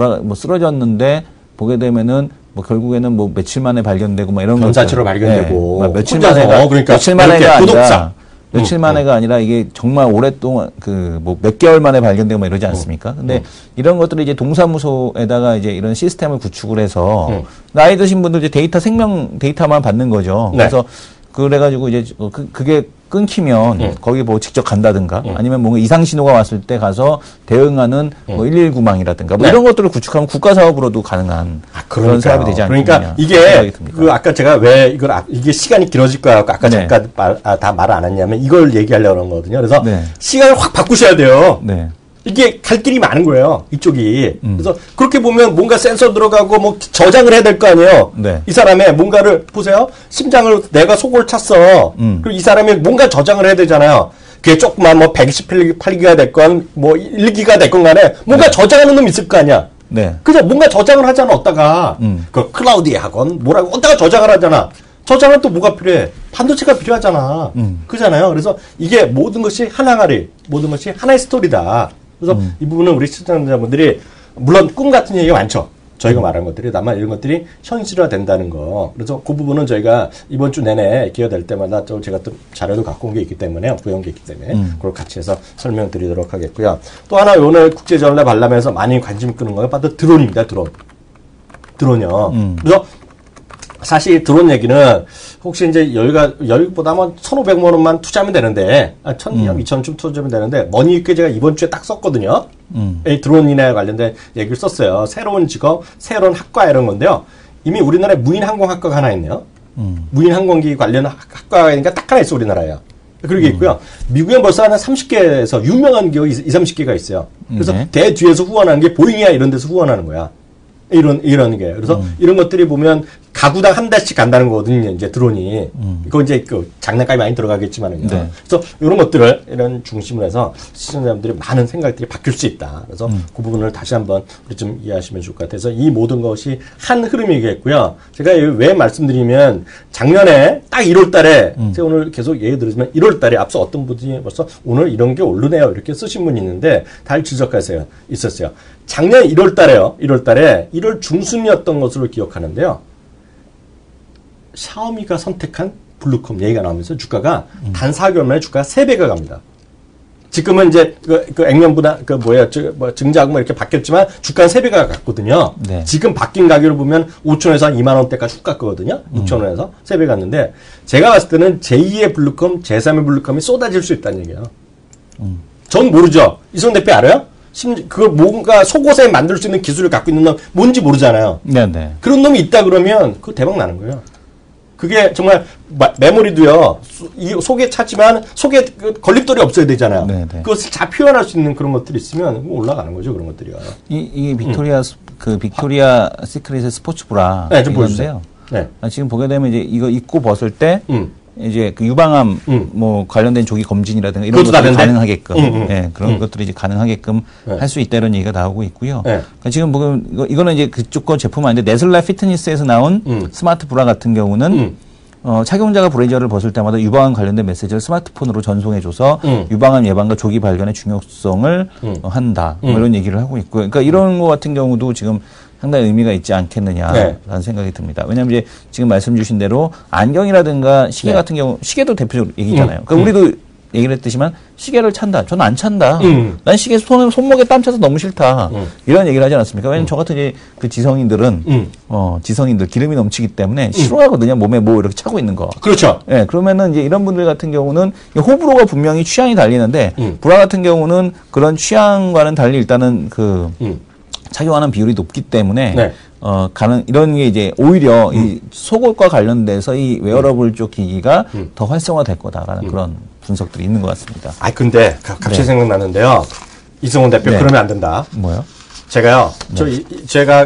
쓰러졌는데 보게 되면은 결국에는 며칠 만에 발견되고 이런 변사체로 발견되고 네. 며칠 혼자서, 만에가 그러니까 며칠 만에가 구독자. 아니라 며칠 만에가 아니라 이게 정말 오랫동안 몇 개월 만에 발견되고 이러지 않습니까? 근데 이런 것들을 이제 동사무소에다가 이제 이런 시스템을 구축을 해서 나이 드신 분들 이제 생명 데이터만 받는 거죠. 네. 그래서 그래가지고 이제 그게 끊기면 거기 직접 간다든가 아니면 뭔가 이상 신호가 왔을 때 가서 대응하는 119망이라든가 네. 이런 것들을 구축하면 국가 사업으로도 가능한 그런 사업이 되지 않느냐. 그러니까 이게 아까 제가 왜 이게 시간이 길어질 거야 아까 네. 잠깐 다 말 안 했냐면 이걸 얘기하려고 그런 거거든요. 그래서 네. 시간을 확 바꾸셔야 돼요. 네. 이게 갈 길이 많은 거예요. 이쪽이. 그래서 그렇게 보면 뭔가 센서 들어가고 저장을 해야 될 거 아니에요. 네. 이 사람의 뭔가를 보세요. 심장을 내가 속을 찼어. 그리고 이 사람이 뭔가 저장을 해야 되잖아요. 그게 조그만 128기가 됐건 1기가 됐건 간에 뭔가 네. 저장하는 놈이 있을 거 아니야. 네. 그죠? 뭔가 저장을 하잖아. 어디다가 그 클라우드에 하건 뭐라고 어디다가 저장을 하잖아. 저장은 또 뭐가 필요해? 반도체가 필요하잖아. 그잖아요. 그래서 이게 모든 것이 모든 것이 하나의 스토리다. 그래서 이 부분은 우리 시청자분들이 물론 꿈 같은 얘기가 많죠. 저희가 말한 것들이 다만 이런 것들이 현실화 된다는 거. 그래서 그 부분은 저희가 이번 주 내내 기회가 될 때마다 또 제가 또 자료도 갖고 온 게 있기 때문에 구해온 게 있기 때문에 그걸 같이 해서 설명드리도록 하겠고요. 또 하나 오늘 국제전례 관람에서 많이 관심 끄는 거가 바로 드론입니다. 드론이요. 그래서 사실 드론 얘기는 혹시 이제 여기보다 1,500만 원만 투자하면 되는데, 1,000년, 2,000쯤 투자하면 되는데, 머니위크에 제가 이번 주에 딱 썼거든요. 이 드론이나 관련된 얘기를 썼어요. 새로운 직업, 새로운 학과 이런 건데요. 이미 우리나라에 무인항공학과가 하나 있네요. 무인항공기 관련 학과가 딱 하나 있어, 우리나라에요. 그렇게 있고요. 미국에 벌써 한 30개에서 유명한 기업이 30개가 있어요. 그래서 대 뒤에서 후원하는 게 보잉이야 이런 데서 후원하는 거야. 이런 게. 그래서 이런 것들이 보면 가구당 한 대씩 간다는 거거든요. 이제 드론이. 그거 이제 장난감이 많이 들어가겠지만은요. 네. 그래서 이런 것들을 이런 중심으로 해서 시청자분들이 많은 생각들이 바뀔 수 있다. 그래서 그 부분을 다시 한번 우리 좀 이해하시면 좋을 것 같아요. 그래서 이 모든 것이 한 흐름이겠고요. 제가 왜 말씀드리면 작년에 딱 1월 달에 제가 오늘 계속 얘기 들으지만 1월 달에 앞서 어떤 분이 벌써 오늘 이런 게 오르네요. 이렇게 쓰신 분이 있는데 다 지적하세요. 있었어요. 작년 1월 달에 1월 중순이었던 것으로 기억하는데요. 샤오미가 선택한 블루컴 얘기가 나오면서 주가가 단 4개월 만에 주가가 3배가 갑니다. 지금은 이제 그 액면보다 증자하고 이렇게 바뀌었지만 주가는 3배가 갔거든요. 네. 지금 바뀐 가격을 보면 5,000원에서 한 2만 원대까지 훅 갔거든요. 6,000원에서 3배 갔는데 제가 봤을 때는 제2의 블루컴, 제3의 블루컴이 쏟아질 수 있다는 얘기예요. 전 모르죠. 이성 대표 알아요? 그걸 뭔가 속옷에 만들 수 있는 기술을 갖고 있는 놈 뭔지 모르잖아요. 네. 그런 놈이 있다 그러면 그거 대박 나는 거예요. 그게 정말 메모리도요. 이 속에 차지만 속에 걸림돌이 없어야 되잖아요. 네네. 그것을 잘 표현할 수 있는 그런 것들이 있으면 올라가는 거죠. 그런 것들이요. 이게 빅토리아 시크릿의 스포츠 브라. 네, 좀 보여주세요. 네. 지금 보게 되면 이제 이거 입고 벗을 때 이제 그 유방암 뭐 관련된 조기 검진이라든가 이런 것들이 가능하게끔 예, 그런 것들이 이제 가능하게끔 할 수 있다 이런 얘기가 나오고 있고요. 그러니까 지금 보면 이거는 이제 그쪽 거 제품 아닌데 네슬라 피트니스에서 나온 스마트 브라 같은 경우는 착용자가 브래지어를 벗을 때마다 유방암 관련된 메시지를 스마트폰으로 전송해줘서 유방암 예방과 조기 발견의 중요성을 한다. 뭐 이런 얘기를 하고 있고요. 그러니까 이런 거 같은 경우도 지금 상당히 의미가 있지 않겠느냐라는 생각이 듭니다. 왜냐하면 이제 지금 말씀 주신 대로 안경이라든가 시계 같은 경우, 시계도 대표적으로 얘기잖아요. 그러니까 우리도 얘기를 했듯이만 시계를 찬다. 저는 안 찬다. 난 시계 손목에 땀 차서 너무 싫다. 이런 얘기를 하지 않았습니까? 왜냐면 저 같은 이제 그 지성인들은 지성인들 기름이 넘치기 때문에 싫어하거든요. 몸에 뭐 이렇게 차고 있는 거. 그렇죠. 예, 그러면은 이제 이런 분들 같은 경우는 호불호가 분명히 취향이 달리는데 브라 같은 경우는 그런 취향과는 달리 일단은 그 착용하는 비율이 높기 때문에 이런 게 이제 오히려 이 속옷과 관련돼서 이 웨어러블 쪽 기기가 더 활성화될 거다라는 그런 분석들이 있는 것 같습니다. 아, 근데 갑자기 생각나는데요. 이승훈 대표 그러면 안 된다. 뭐요? 제가요. 제가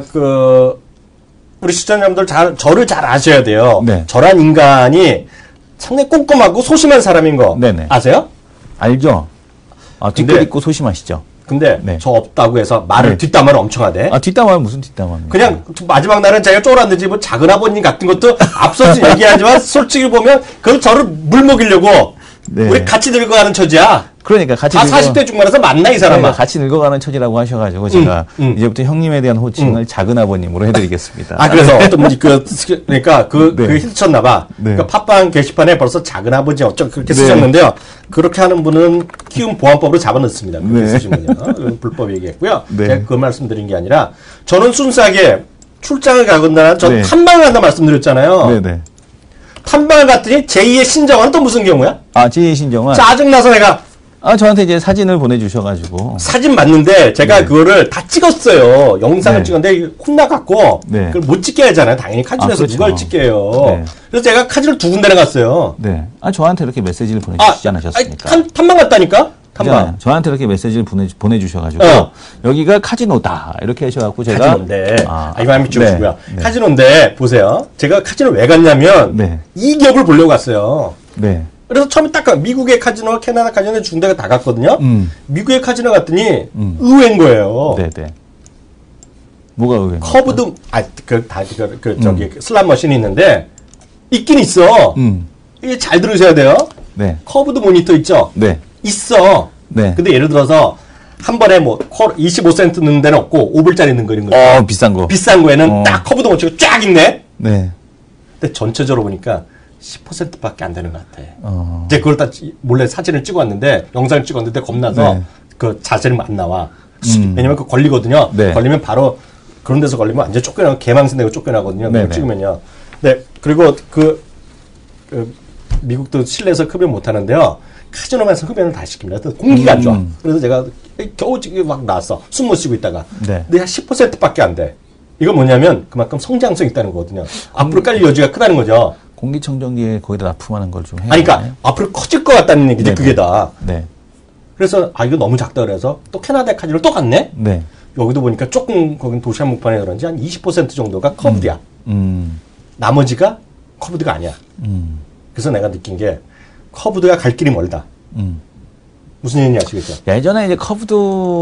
우리 시청자분들 저를 잘 아셔야 돼요. 저란 인간이 상당히 꼼꼼하고 소심한 사람인 거 아세요? 알죠. 뒷글 있고 소심하시죠. 근데 저 없다고 해서 말을 뒷담화를 엄청 하대. 뒷담화는 무슨 뒷담화입니까? 그냥 마지막 날은 자기가 쫄았는지 뭐 작은 아버님 같은 것도 앞서서 얘기하지만 솔직히 보면 그걸 저를 물 먹이려고 우리 같이 늙어가는 처지야. 그러니까 같이 40대 중반에서 만나 이 사람아. 같이 늙어가는 처지라고 하셔가지고 제가 이제부터 형님에 대한 호칭을 작은 아버님으로 해드리겠습니다. 그래서 어떤 분이 그러니까 힐쳤나봐. 그러니까 팟빵 게시판에 벌써 작은 아버지 어쩌고 그렇게 쓰셨는데요. 그렇게 하는 분은 키움 보안법으로 잡아넣습니다. 그렇게 쓰신 분이요. 불법 얘기했고요. 제가 그 말씀드린 게 아니라 저는 순수하게 출장을 가거나 전 탐방을 한다 말씀드렸잖아요. 탐방을 갔더니 제2의 신정화는 또 무슨 경우야? 제2의 신정화. 짜증나서 내가 저한테 이제 사진을 보내주셔가지고. 사진 맞는데 제가 그거를 다 찍었어요. 영상을 찍었는데 혼나갖고 그걸 못 찍게 하잖아요. 당연히 카지노에서 그렇죠. 누가 찍게 해요. 그래서 제가 카지노를 2군데나 갔어요. 저한테 이렇게 메시지를 보내주시지 않으셨습니까? 탐방 갔다니까? 탐방. 저한테 이렇게 메시지를 보내주셔가지고 여기가 카지노다 이렇게 하셔갖고 제가 카지노인데 이거 한번 찍어주고요. 카지노인데 보세요. 제가 카지노 왜 갔냐면 이 기업을 보려고 갔어요. 그래서 처음에 딱 미국의 카지노, 캐나다 카지노 두 군데가 다 갔거든요. 미국의 카지노 갔더니 의외인 거예요. 뭐가 의외인 거예요? 커브드 저기 슬롯 머신이 있는데 있긴 있어. 이게 잘 들으셔야 돼요. 커브드 모니터 있죠? 있어. 근데 예를 들어서 한 번에 뭐 25센트 넣는 데는 없고 5불짜리 넣는 거 이런 거. 비싼 거. 비싼 거에는 딱 커브드 모니터가 쫙 있네. 근데 전체적으로 보니까 10%밖에 안 되는 것 같아. 이제 그걸 다 몰래 사진을 찍어왔는데 영상을 찍었는데 겁나서 그 자세는 안 나와. 왜냐면 그 걸리거든요. 걸리면 바로 그런 데서 걸리면 완전 쫓겨나고 개망신 내고 쫓겨나거든요. 그걸 찍으면요. 그리고 미국도 실내에서 흡연 못 하는데요. 카지노에서 흡연을 다 시킵니다. 그래서 공기가 안 좋아. 그래서 제가 겨우 막 나왔어. 숨 못 쉬고 있다가. 근데 한 10%밖에 안 돼. 이건 뭐냐면 그만큼 성장성이 있다는 거거든요. 앞으로 깔릴 여지가 크다는 거죠. 공기청정기에 거기다 납품하는 걸 좀 해야 그러니까 앞으로 커질 것 같다는 얘기지 그게 다. 그래서 이거 너무 작다 그래서 또 캐나다 카지노를 또 갔네. 여기도 보니까 조금 거긴 도시 한복판에 그런지 한 20% 정도가 커브드야. 나머지가 커브드가 아니야. 그래서 내가 느낀 게 커브드가 갈 길이 멀다. 무슨 얘기인지 아시겠죠? 예전에 이제 커브드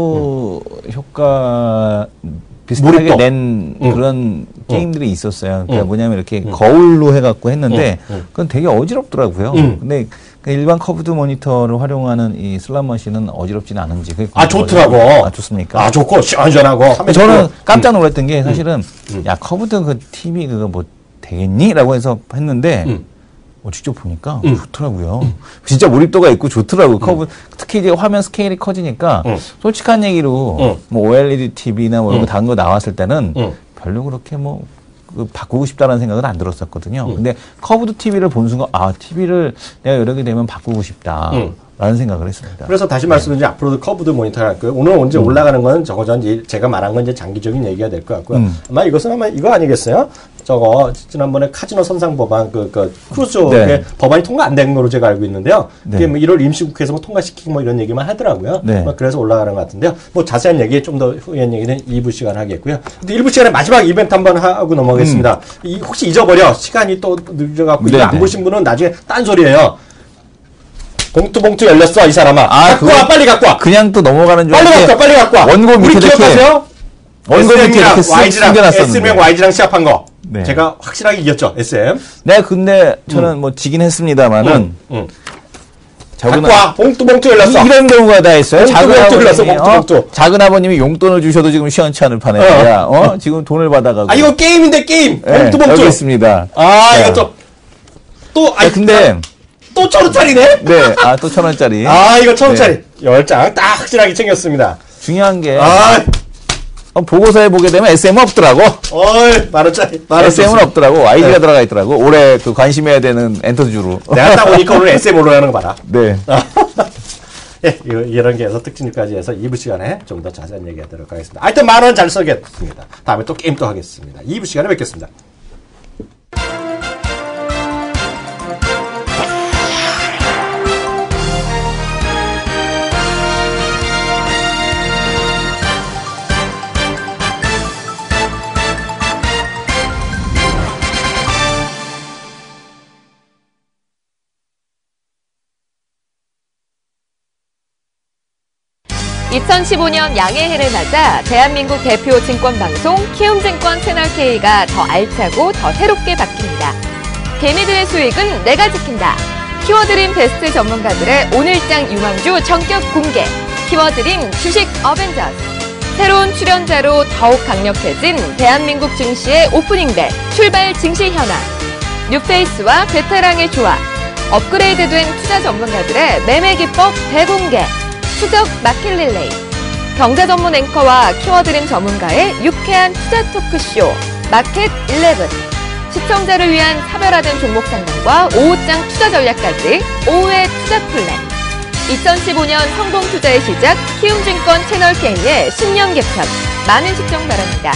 효과 비슷하게 낸 그런 게임들이 있었어요. 그러니까 뭐냐면 이렇게 거울로 해갖고 했는데 그건 되게 어지럽더라고요. 근데 일반 커브드 모니터를 활용하는 이 슬롯 머신은 어지럽지는 않은지. 좋더라고. 좋습니까? 좋고 시원시원하고. 저는 깜짝 놀랐던 게 사실은 야 커브드 그 TV 그거 뭐 되겠니? 라고 해서 했는데 직접 보니까 좋더라고요. 진짜 몰입도가 있고 좋더라고요. 커브 특히 이제 화면 스케일이 커지니까 솔직한 얘기로 뭐 OLED TV나 뭐 이런 거 다른 거 나왔을 때는 별로 그렇게 뭐 바꾸고 싶다라는 생각은 안 들었었거든요. 근데 커브드 TV를 본 순간 TV를 내가 여러 개 되면 바꾸고 싶다. 라는 생각을 했습니다. 그래서 다시 말씀드리면 앞으로도 커브도 모니터할 거예요. 오늘 언제 올라가는 건 저거 제가 말한 건 이제 장기적인 얘기가 될 것 같고요. 아마 이것은 아마 이거 아니겠어요? 저거 지난번에 카지노 선상 법안 크루즈 쪽에 법안이 통과 안 된 거로 제가 알고 있는데요. 그게 뭐 1월 임시국회에서 뭐 통과시키고 뭐 이런 얘기만 하더라고요. 뭐 그래서 올라가는 것 같은데요. 뭐 자세한 얘기 좀 더 후에 얘기는 2부 시간 하겠고요. 근데 1부 시간에 마지막 이벤트 한번 하고 넘어가겠습니다. 혹시 잊어버려 시간이 또 늦어갖고 이거 안 보신 분은 나중에 딴 소리예요. 봉투 열렸어, 이 사람아. 갖고 와, 빨리 갖고 와. 그냥 또 넘어가는 줄 알았는데. 빨리 갖고 와. 원고 밑에 기억하세요? 원고 밑에 이렇게 숨겨놨었는데. SM이랑 YG랑 시합한 거. 네. 제가 확실하게 이겼죠, SM. 네, 근데 저는 뭐 지긴 했습니다만은. 갖고 와. 봉투 열렸어. 이런 경우가 다 있어요. 봉투 열렸어, 봉투. 작은 아버님이 용돈을 주셔도 지금 시원치 않을 판에. 지금 돈을 받아가고. 아, 이거 게임인데, 게임. 봉투. 여기 있습니다. 아, 이거 근데. 또 1,000원짜리네? 네, 또 1,000원짜리. 이거 1,000원짜리. 10장 딱 확실하게 챙겼습니다. 중요한 게. 보고서에 보게 되면 SM은 없더라고. 만원짜리. SM은 없더라고. YG가 들어가 있더라고. 올해 관심해야 되는 엔터주로. 내가 딱 보니까 오늘 SM 올라가는 거 봐라. 네. 예, 이런 게 해서 특징까지 해서 2부 시간에 좀 더 자세한 얘기 하도록 하겠습니다. 하여튼 만원 잘 쓰겠습니다. 다음에 또 게임 또 하겠습니다. 2부 시간에 뵙겠습니다. (2015년) 양의 해를 맞아 대한민국 대표 증권방송 키움증권 채널K가 더 알차고 더 새롭게 바뀝니다. 개미들의 수익은 내가 지킨다. 키워드림 베스트 전문가들의 오늘장 유망주 전격 공개. 키워드림 주식 어벤져스. 새로운 출연자로 더욱 강력해진 대한민국 증시의 오프닝벨 출발 증시 현황. 뉴페이스와 베테랑의 조합. 업그레이드된 투자 전문가들의 매매 기법 대공개. 추적 마켓 릴레이, 경제 전문 앵커와 키워드림 전문가의 유쾌한 투자 토크쇼 마켓 11, 시청자를 위한 차별화된 종목 상담과 오후장 투자 전략까지 오후의 투자 플랜. 2015년 성공 투자의 시작 키움증권 채널K의 신년 개편, 많은 시청 바랍니다.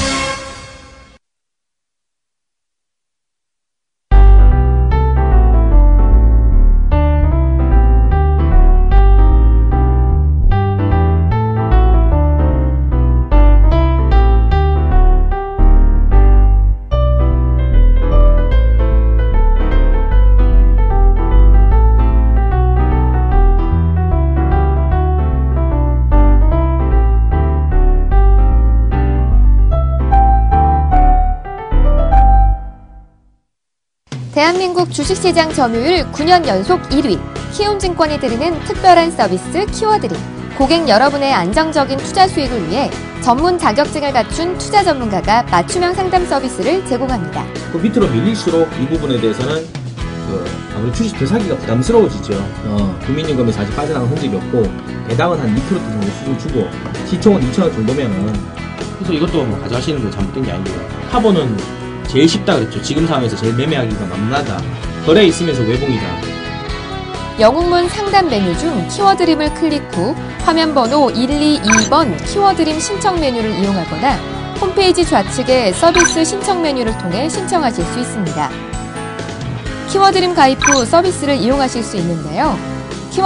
대한민국 주식시장 점유율 9년 연속 1위, 키움증권이 드리는 특별한 서비스 키워드림. 고객 여러분의 안정적인 투자 수익을 위해 전문 자격증을 갖춘 투자 전문가가 맞춤형 상담 서비스를 제공합니다. 밑으로 밀릴수록 이 부분에 대해서는 아무래도 주식 되사기가 부담스러워지죠. 국민연금에서 아직 빠져나간 흔적이 없고 배당은 한 2% 정도 수준 주고 시총은 2,000원 정도면은, 그래서 이것도 뭐 가져가시는 게 잘못된 게 아니고요. 타보는 제일 쉽다 그랬죠. 지금 상황에서 제일 매매하기가 만만하다. 거래에 있으면서 외봉이다. 영웅문 상담 메뉴 중 키워드림을 클릭 후 화면 번호 122번 키워드림 신청 메뉴를 이용하거나 홈페이지 좌측의 서비스 신청 메뉴를 통해 신청하실 수 있습니다. 키워드림 가입 후 서비스를 이용하실 수 있는데요.